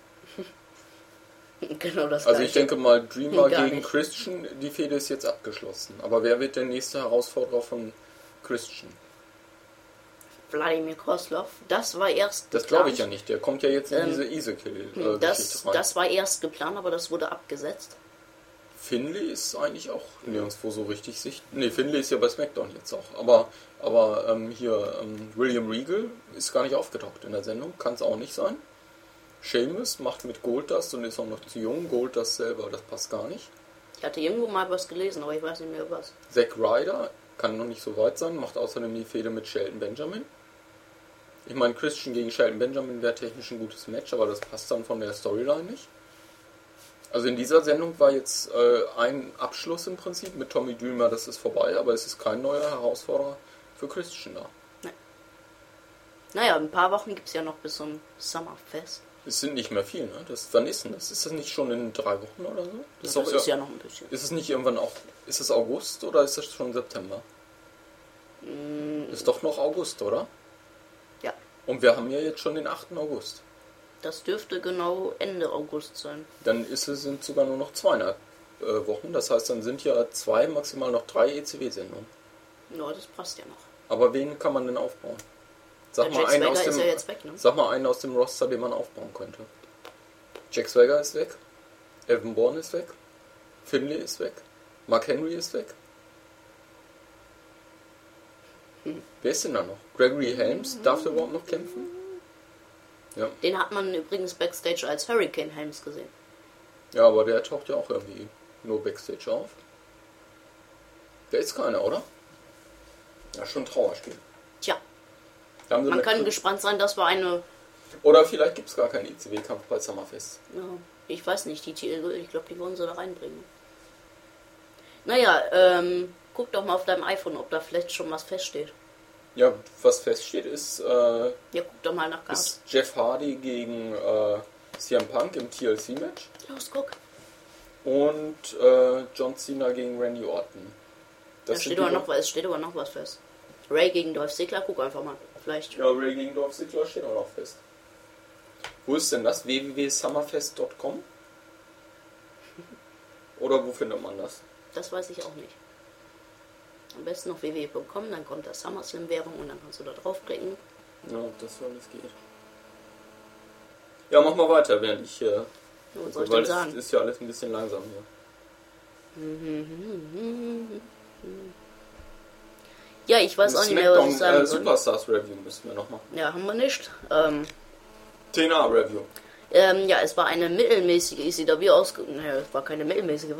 Genau das Also ich Gleiche. denke mal, Dreamer Gar gegen nicht. Christian, die Fehde ist jetzt abgeschlossen. Aber wer wird der nächste Herausforderer von Christian? Wladimir Kozlov. Das war erst Das glaube ich ja nicht. Der kommt ja jetzt in diese Ezekiel-Geschichte Das rein. war erst geplant, aber das wurde abgesetzt. Finlay ist eigentlich auch nirgendwo so richtig sichtbar. Ne, Finlay ist ja bei SmackDown jetzt auch. Aber William Regal ist gar nicht aufgetaucht in der Sendung. Kann es auch nicht sein. Sheamus macht mit Goldust und ist auch noch zu jung. Goldust selber, das passt gar nicht. Ich hatte irgendwo mal was gelesen, aber ich weiß nicht mehr was. Zack Ryder kann noch nicht so weit sein. Macht außerdem die Fehde mit Shelton Benjamin. Ich meine, Christian gegen Shelton Benjamin wäre technisch ein gutes Match, aber das passt dann von der Storyline nicht. Also in dieser Sendung war jetzt ein Abschluss im Prinzip mit Tommy Dreamer, das ist vorbei, aber es ist kein neuer Herausforderer für Christian da. Naja, ein paar Wochen gibt es ja noch bis zum Summerfest. Es sind nicht mehr viel, ne? Wann ist denn das? Ist das nicht schon in 3 Wochen oder so? Das ist ja noch ein bisschen. Ist es nicht irgendwann auch... Ist es August oder ist das schon September? Ist doch noch August, oder? Ja. Und wir haben ja jetzt schon den 8. August. Das dürfte genau Ende August sein. Dann sind sogar nur noch 2,5 Wochen. Das heißt, dann sind ja 2, maximal noch 3 ECW-Sendungen. Ja, das passt ja noch. Aber wen kann man denn aufbauen? Sag mal, ist ja jetzt weg, ne? Sag mal einen aus dem Roster, den man aufbauen könnte. Jack Swagger ist weg. Evan Bourne ist weg. Finlay ist weg. Mark Henry ist weg. Wer ist denn da noch? Gregory Helms, darf der überhaupt noch kämpfen? Ja. Den hat man übrigens Backstage als Hurricane Helms gesehen. Ja, aber der taucht ja auch irgendwie nur Backstage auf. Der ist keiner, oder? Ja, schon ein Trauerspiel. Tja. Man kann gespannt sein, dass wir eine... Oder vielleicht gibt es gar keinen ICW-Kampf bei Summerfest. Ja, ich weiß nicht, ich glaube, die wollen sie da reinbringen. Naja, guck doch mal auf deinem iPhone, ob da vielleicht schon was feststeht. Ja, was feststeht ist... ja, guck doch mal nach Gas. Ist Jeff Hardy gegen CM Punk im TLC-Match. Los, guck. Und John Cena gegen Randy Orton. Es steht aber noch was fest. Ray gegen Dolph Ziggler, guck einfach mal. Vielleicht. Ja, Ray gegen Dolph Ziggler steht auch noch fest. Wo ist denn das? www.summerfest.com? Oder wo findet man das? Das weiß ich auch nicht. Am besten noch www.com, dann kommt das SummerSlam-Werbung und dann kannst du da draufklicken. Ja, das soll es geht. Ja, mach mal weiter, während ich hier... Was soll ich denn sagen? Das ist ja alles ein bisschen langsam hier. Ja, ich weiß auch nicht mehr, was ich sagen soll. Superstars Review müssen wir noch machen. Ja, haben wir nicht. TNA Review. Ja, es war eine mittelmäßige ECW-Ausgabe. Naja, es war keine mittelmäßige,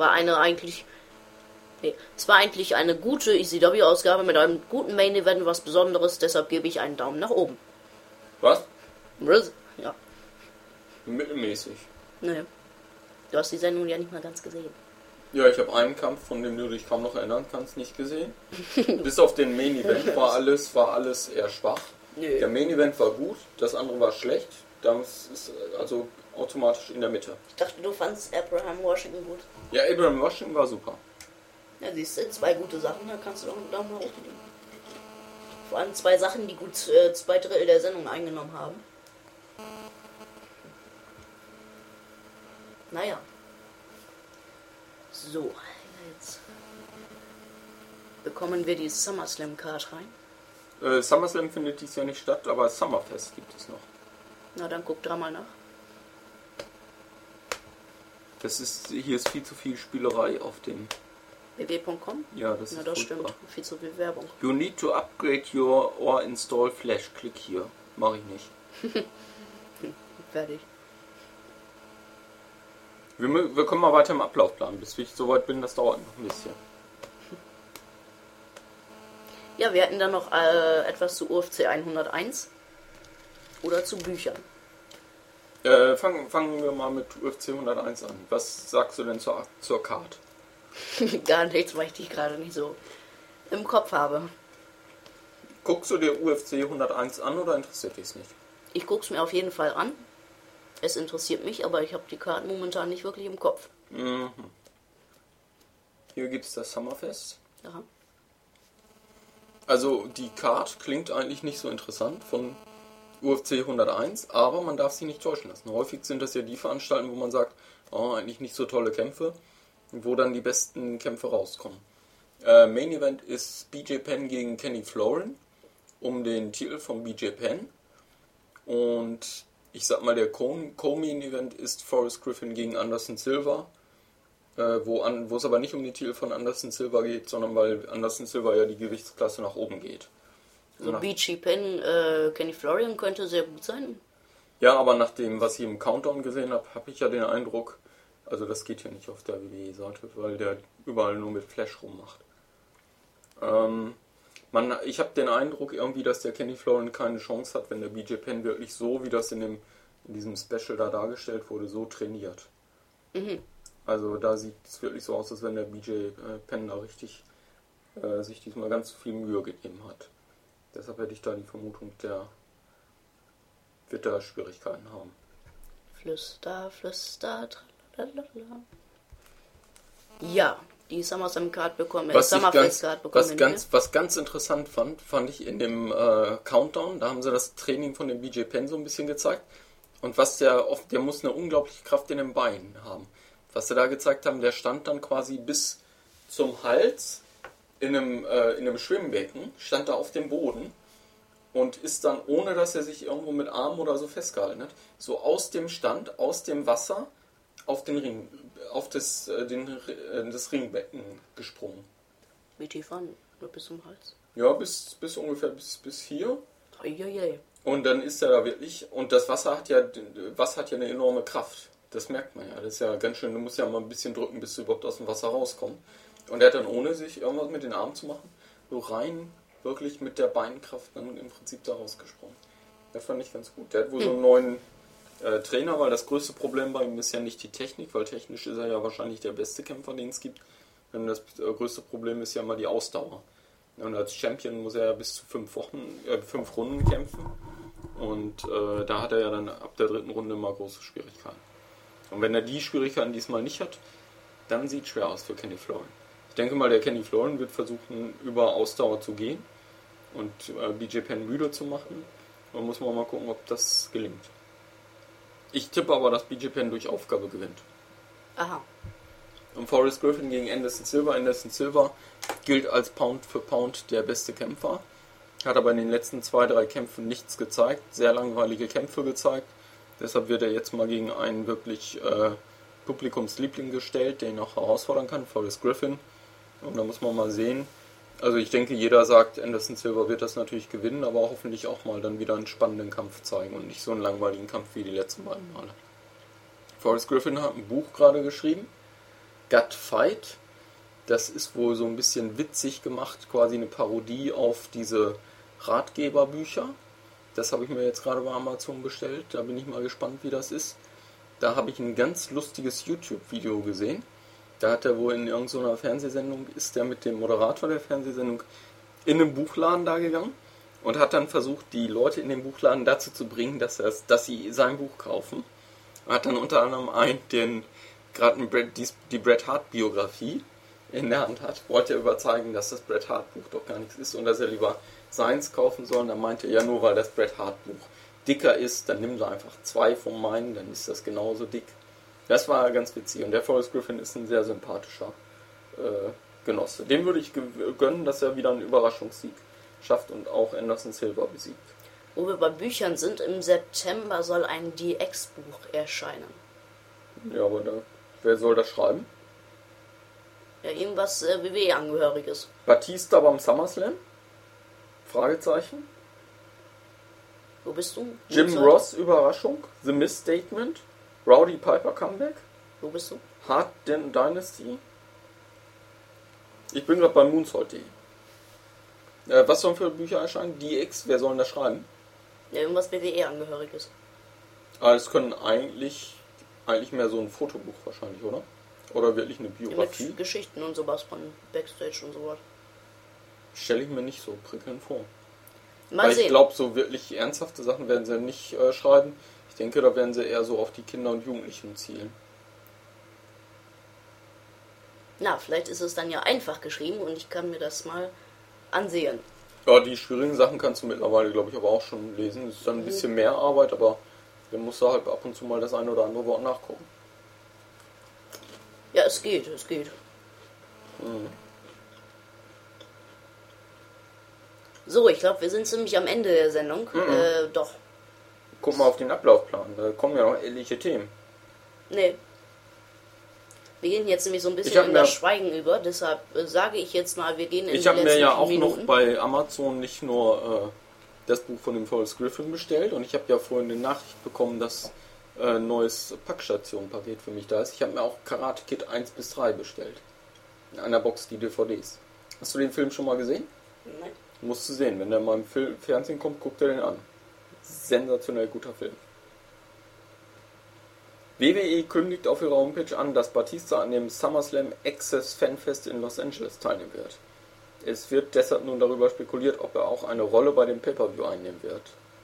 es war eigentlich eine gute ECW-Ausgabe mit einem guten Main-Event, was Besonderes, deshalb gebe ich einen Daumen nach oben. Was? Ja. Mittelmäßig. Naja. Du hast die Sendung ja nicht mal ganz gesehen. Ja, ich habe einen Kampf, von dem du dich kaum noch erinnern kannst, nicht gesehen. Bis auf den Main-Event war alles eher schwach. Nö. Der Main-Event war gut, das andere war schlecht. Das ist also automatisch in der Mitte. Ich dachte, du fandst Abraham Washington gut. Ja, Abraham Washington war super. Ja, siehst du, 2 gute Sachen, da kannst du doch einen Daumen nach oben geben. Vor allem 2 Sachen, die gut 2/3 der Sendung eingenommen haben. Naja. So, jetzt bekommen wir die SummerSlam-Card rein. SummerSlam findet dies Jahr nicht statt, aber Summerfest gibt es noch. Na, dann guck da mal nach. Hier ist viel zu viel Spielerei auf dem... www.com? Ja, das ist das furchtbar. stimmt. Viel zu viel Werbung. You need to upgrade your or install Flash. Klick hier. Mach ich nicht. Fertig. Wir können mal weiter im Ablauf planen. Bis ich soweit bin, das dauert noch ein bisschen. Ja, wir hatten dann noch etwas zu UFC 101 oder zu Büchern. Fangen wir mal mit UFC 101 an. Was sagst du denn zur Card? Gar nichts, weil ich dich gerade nicht so im Kopf habe. Guckst du dir UFC 101 an oder interessiert dich es nicht? Ich guck's mir auf jeden Fall an. Es interessiert mich, aber ich habe die Karten momentan nicht wirklich im Kopf. Mhm. Hier gibt es das Summerfest. Aha. Also die Card klingt eigentlich nicht so interessant von UFC 101, aber man darf sich nicht täuschen lassen. Häufig sind das ja die Veranstaltungen, wo man sagt, oh, eigentlich nicht so tolle Kämpfe, wo dann die besten Kämpfe rauskommen. Main Event ist BJ Penn gegen Kenny Florin um den Titel von BJ Penn. Und ich sag mal, der Co-Main Event ist Forrest Griffin gegen Anderson Silva, wo es aber nicht um den Titel von Anderson Silva geht, sondern weil Anderson Silva ja die Gewichtsklasse nach oben geht. So BJ Penn, Kenny Florian könnte sehr gut sein. Ja, aber nach dem, was ich im Countdown gesehen habe, habe ich ja den Eindruck, also das geht hier nicht auf der WWE-Seite, weil der überall nur mit Flash rummacht. Ich habe den Eindruck irgendwie, dass der Kenny Florian keine Chance hat, wenn der BJ Penn wirklich so, wie das in diesem Special da dargestellt wurde, so trainiert. Mhm. Also da sieht es wirklich so aus, als wenn der BJ Penn da richtig sich diesmal ganz viel Mühe gegeben hat. Deshalb hätte ich da die Vermutung, der wird da Schwierigkeiten haben. Flüster, Flüster, tralalala. Ja, die SummerSlam Card bekommen, Summerfest Card bekommen. Was ganz interessant fand ich in dem Countdown, da haben sie das Training von dem BJ Penn so ein bisschen gezeigt. Und der muss eine unglaubliche Kraft in den Beinen haben. Was sie da gezeigt haben, der stand dann quasi bis zum Hals in einem Schwimmbecken, stand da auf dem Boden und ist dann, ohne dass er sich irgendwo mit Armen oder so festgehalten hat, so aus dem Stand, aus dem Wasser auf den Ring, das Ringbecken gesprungen. Wie tief waren? Nur bis zum Hals? Ja, bis ungefähr bis hier. Eieiei. Und dann ist er da wirklich, und das Wasser hat ja eine enorme Kraft. Das merkt man ja. Das ist ja ganz schön, du musst ja mal ein bisschen drücken, bis du überhaupt aus dem Wasser rauskommst. Und er hat dann, ohne sich irgendwas mit den Armen zu machen, so rein wirklich mit der Beinkraft dann im Prinzip da rausgesprungen. Das fand ich ganz gut. Der hat wohl so einen neuen Trainer, weil das größte Problem bei ihm ist ja nicht die Technik, weil technisch ist er ja wahrscheinlich der beste Kämpfer, den es gibt. Und das größte Problem ist ja mal die Ausdauer. Und als Champion muss er ja bis zu 5 Runden kämpfen. Und da hat er ja dann ab der 3. Runde mal große Schwierigkeiten. Und wenn er die Schwierigkeiten diesmal nicht hat, dann sieht es schwer aus für Kenny Florian. Ich denke mal, der Kenny Florian wird versuchen, über Ausdauer zu gehen und BJ Penn müde zu machen. Da muss man mal gucken, ob das gelingt. Ich tippe aber, dass BJ Penn durch Aufgabe gewinnt. Aha. Und Forrest Griffin gegen Anderson Silva. Anderson Silva gilt als Pound für Pound der beste Kämpfer. Hat aber in den letzten 2-3 Kämpfen nichts gezeigt. Sehr langweilige Kämpfe gezeigt. Deshalb wird er jetzt mal gegen einen wirklich Publikumsliebling gestellt, der ihn auch herausfordern kann. Forrest Griffin. Und da muss man mal sehen. Also ich denke, jeder sagt, Anderson Silva wird das natürlich gewinnen, aber hoffentlich auch mal dann wieder einen spannenden Kampf zeigen und nicht so einen langweiligen Kampf wie die letzten beiden Male. Forrest Griffin hat ein Buch gerade geschrieben, Gut Fight. Das ist wohl so ein bisschen witzig gemacht, quasi eine Parodie auf diese Ratgeberbücher. Das habe ich mir jetzt gerade bei Amazon bestellt, da bin ich mal gespannt, wie das ist. Da habe ich ein ganz lustiges YouTube-Video gesehen. Da hat er wohl in irgendeiner Fernsehsendung, ist er mit dem Moderator der Fernsehsendung in einen Buchladen da gegangen und hat dann versucht, die Leute in dem Buchladen dazu zu bringen, dass sie sein Buch kaufen. Er hat dann unter anderem die Bret Hart Biografie in der Hand hat, wollte er überzeugen, dass das Bret Hart Buch doch gar nichts ist und dass er lieber seins kaufen soll. Und dann meinte er, ja, nur weil das Bret Hart Buch dicker ist, dann nimm da einfach 2 von meinen, dann ist das genauso dick. Das war ganz witzig und der Forrest Griffin ist ein sehr sympathischer Genosse. Dem würde ich gönnen, dass er wieder einen Überraschungssieg schafft und auch Anderson Silva besiegt. Wo wir bei Büchern sind, im September soll ein DX-Buch erscheinen. Ja, aber wer soll das schreiben? Ja, irgendwas WWE-Angehöriges. Batista beim SummerSlam? Fragezeichen. Wo bist du? Jim Ross Überraschung? The Miz Statement? Rowdy Piper Comeback? Wo bist du? Hart Dynasty? Ich bin gerade bei Moonsault.de. Was sollen für Bücher erscheinen? DX, wer soll denn das schreiben? Ja, irgendwas WWE-Angehöriges. Es können eigentlich mehr so ein Fotobuch wahrscheinlich, oder? Oder wirklich eine Biografie? Ja, mit Geschichten und sowas von Backstage und sowas. Stelle ich mir nicht so prickelnd vor. Mal sehen. Ich glaube, so wirklich ernsthafte Sachen werden sie nicht schreiben. Ich denke, da werden sie eher so auf die Kinder und Jugendlichen zielen. Na, vielleicht ist es dann ja einfach geschrieben und ich kann mir das mal ansehen. Ja, die schwierigen Sachen kannst du mittlerweile, glaube ich, aber auch schon lesen. Es ist dann ein bisschen mehr Arbeit, aber dann musst du halt ab und zu mal das eine oder andere Wort nachgucken. Ja, es geht. So, ich glaube, wir sind ziemlich am Ende der Sendung. Doch. Guck mal auf den Ablaufplan, da kommen ja noch etliche Themen. Nee. Wir gehen jetzt nämlich so ein bisschen in das Schweigen über, deshalb sage ich jetzt mal, wir gehen in die letzten 5 Minuten. Ich habe mir ja auch noch bei Amazon nicht nur das Buch von dem Forrest Griffin bestellt und ich habe ja vorhin eine Nachricht bekommen, dass ein neues Packstation-Paket für mich da ist. Ich habe mir auch Karate Kid 1 bis 3 bestellt. In einer Box die DVDs. Hast du den Film schon mal gesehen? Nein. Musst du sehen, wenn der mal im Fernsehen kommt, guck dir den an. Sensationell guter Film. WWE kündigt auf ihrer Homepage an, dass Batista an dem SummerSlam Access Fanfest in Los Angeles teilnehmen wird. Es wird deshalb nun darüber spekuliert, ob er auch eine Rolle bei dem Pay-Per-View einnehmen wird.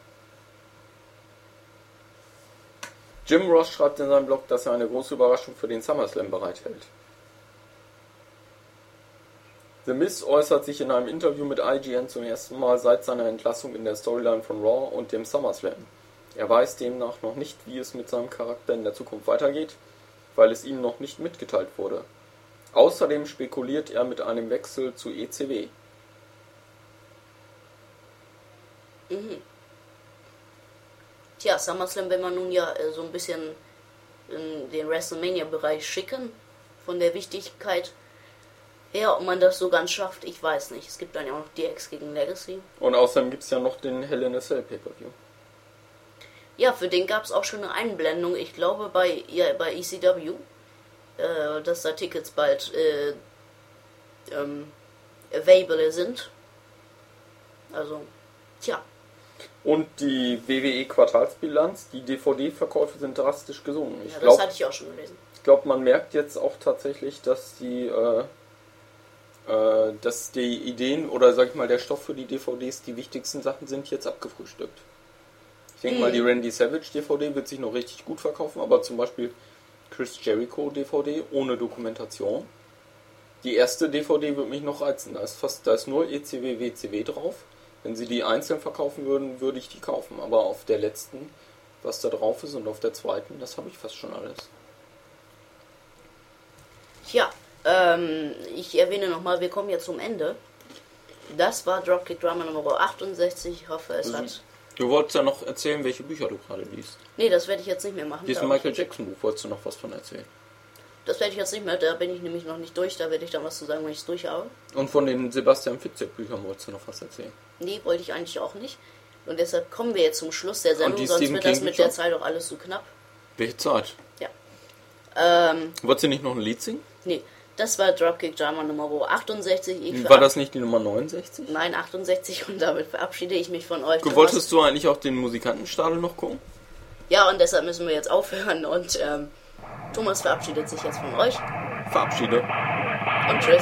Jim Ross schreibt in seinem Blog, dass er eine große Überraschung für den SummerSlam bereithält. The Miz äußert sich in einem Interview mit IGN zum ersten Mal seit seiner Entlassung in der Storyline von Raw und dem SummerSlam. Er weiß demnach noch nicht, wie es mit seinem Charakter in der Zukunft weitergeht, weil es ihm noch nicht mitgeteilt wurde. Außerdem spekuliert er mit einem Wechsel zu ECW. Tja, SummerSlam will man nun ja so ein bisschen in den WrestleMania-Bereich schicken, von der Wichtigkeit her, ob man das so ganz schafft, ich weiß nicht. Es gibt dann ja auch noch DX gegen Legacy. Und außerdem gibt es ja noch den Hell in a Cell Pay-Per-View. Ja, für den gab es auch schon eine Einblendung, ich glaube bei ECW, dass da Tickets bald available sind. Also, tja. Und die WWE-Quartalsbilanz, die DVD-Verkäufe sind drastisch gesunken. Ja, das hatte ich auch schon gelesen. Ich glaube, man merkt jetzt auch tatsächlich, dass die Ideen oder sag ich mal der Stoff für die DVDs, die wichtigsten Sachen sind jetzt abgefrühstückt. Ich denke mal, die Randy Savage DVD wird sich noch richtig gut verkaufen, aber zum Beispiel Chris Jericho DVD ohne Dokumentation. Die erste DVD würde mich noch reizen. Da ist nur ECW, WCW drauf. Wenn sie die einzeln verkaufen würden, würde ich die kaufen. Aber auf der letzten, was da drauf ist, und auf der zweiten, das habe ich fast schon alles. Tja, ich erwähne nochmal, wir kommen jetzt zum Ende. Das war Dropkick Drama Nummer 68. Ich hoffe, es hat... Du wolltest ja noch erzählen, welche Bücher du gerade liest. Nee, das werde ich jetzt nicht mehr machen. Dieses Michael Jackson Buch, wolltest du noch was von erzählen? Das werde ich jetzt nicht mehr, da bin ich nämlich noch nicht durch, da werde ich dann was zu sagen, wenn ich es durch habe. Und von den Sebastian Fitzek Büchern wolltest du noch was erzählen? Nee, wollte ich eigentlich auch nicht. Und deshalb kommen wir jetzt zum Schluss der Sendung, sonst wird das mit der Zeit auch alles zu knapp. Welche Zeit? Ja. Wolltest du nicht noch ein Lied singen? Nee, das war Dropkick Drama Nummer 68. War das nicht die Nummer 69? Nein, 68 und damit verabschiede ich mich von euch. Wolltest du eigentlich auch den Musikantenstadel noch gucken? Ja, und deshalb müssen wir jetzt aufhören und Thomas verabschiedet sich jetzt von euch. Verabschiede. Und tschüss.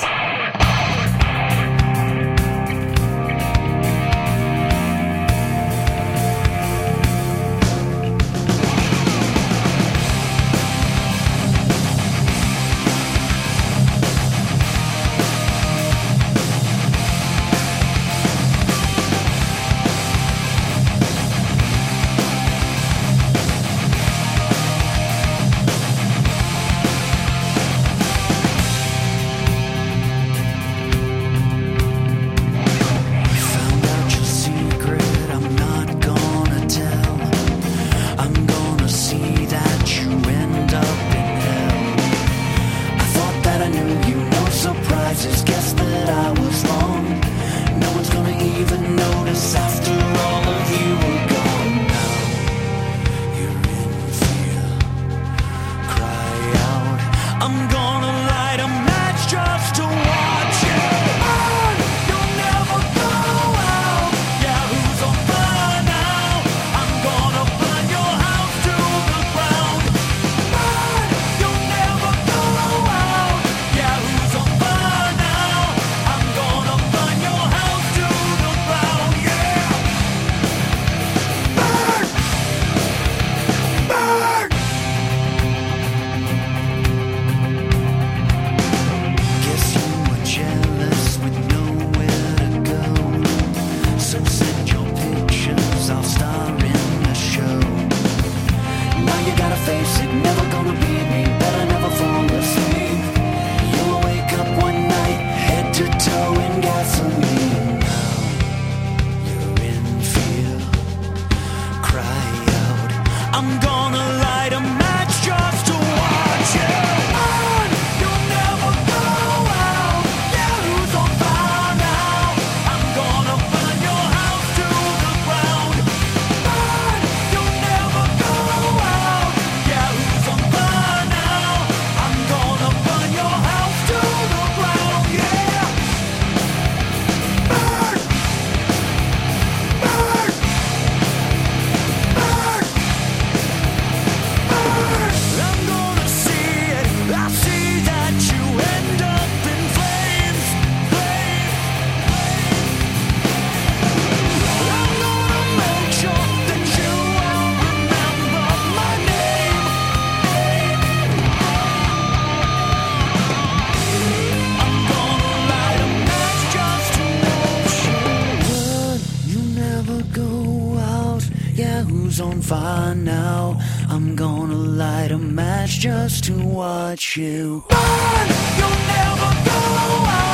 room's on fire now. I'm gonna light a match just to watch you burn. You'll never go out.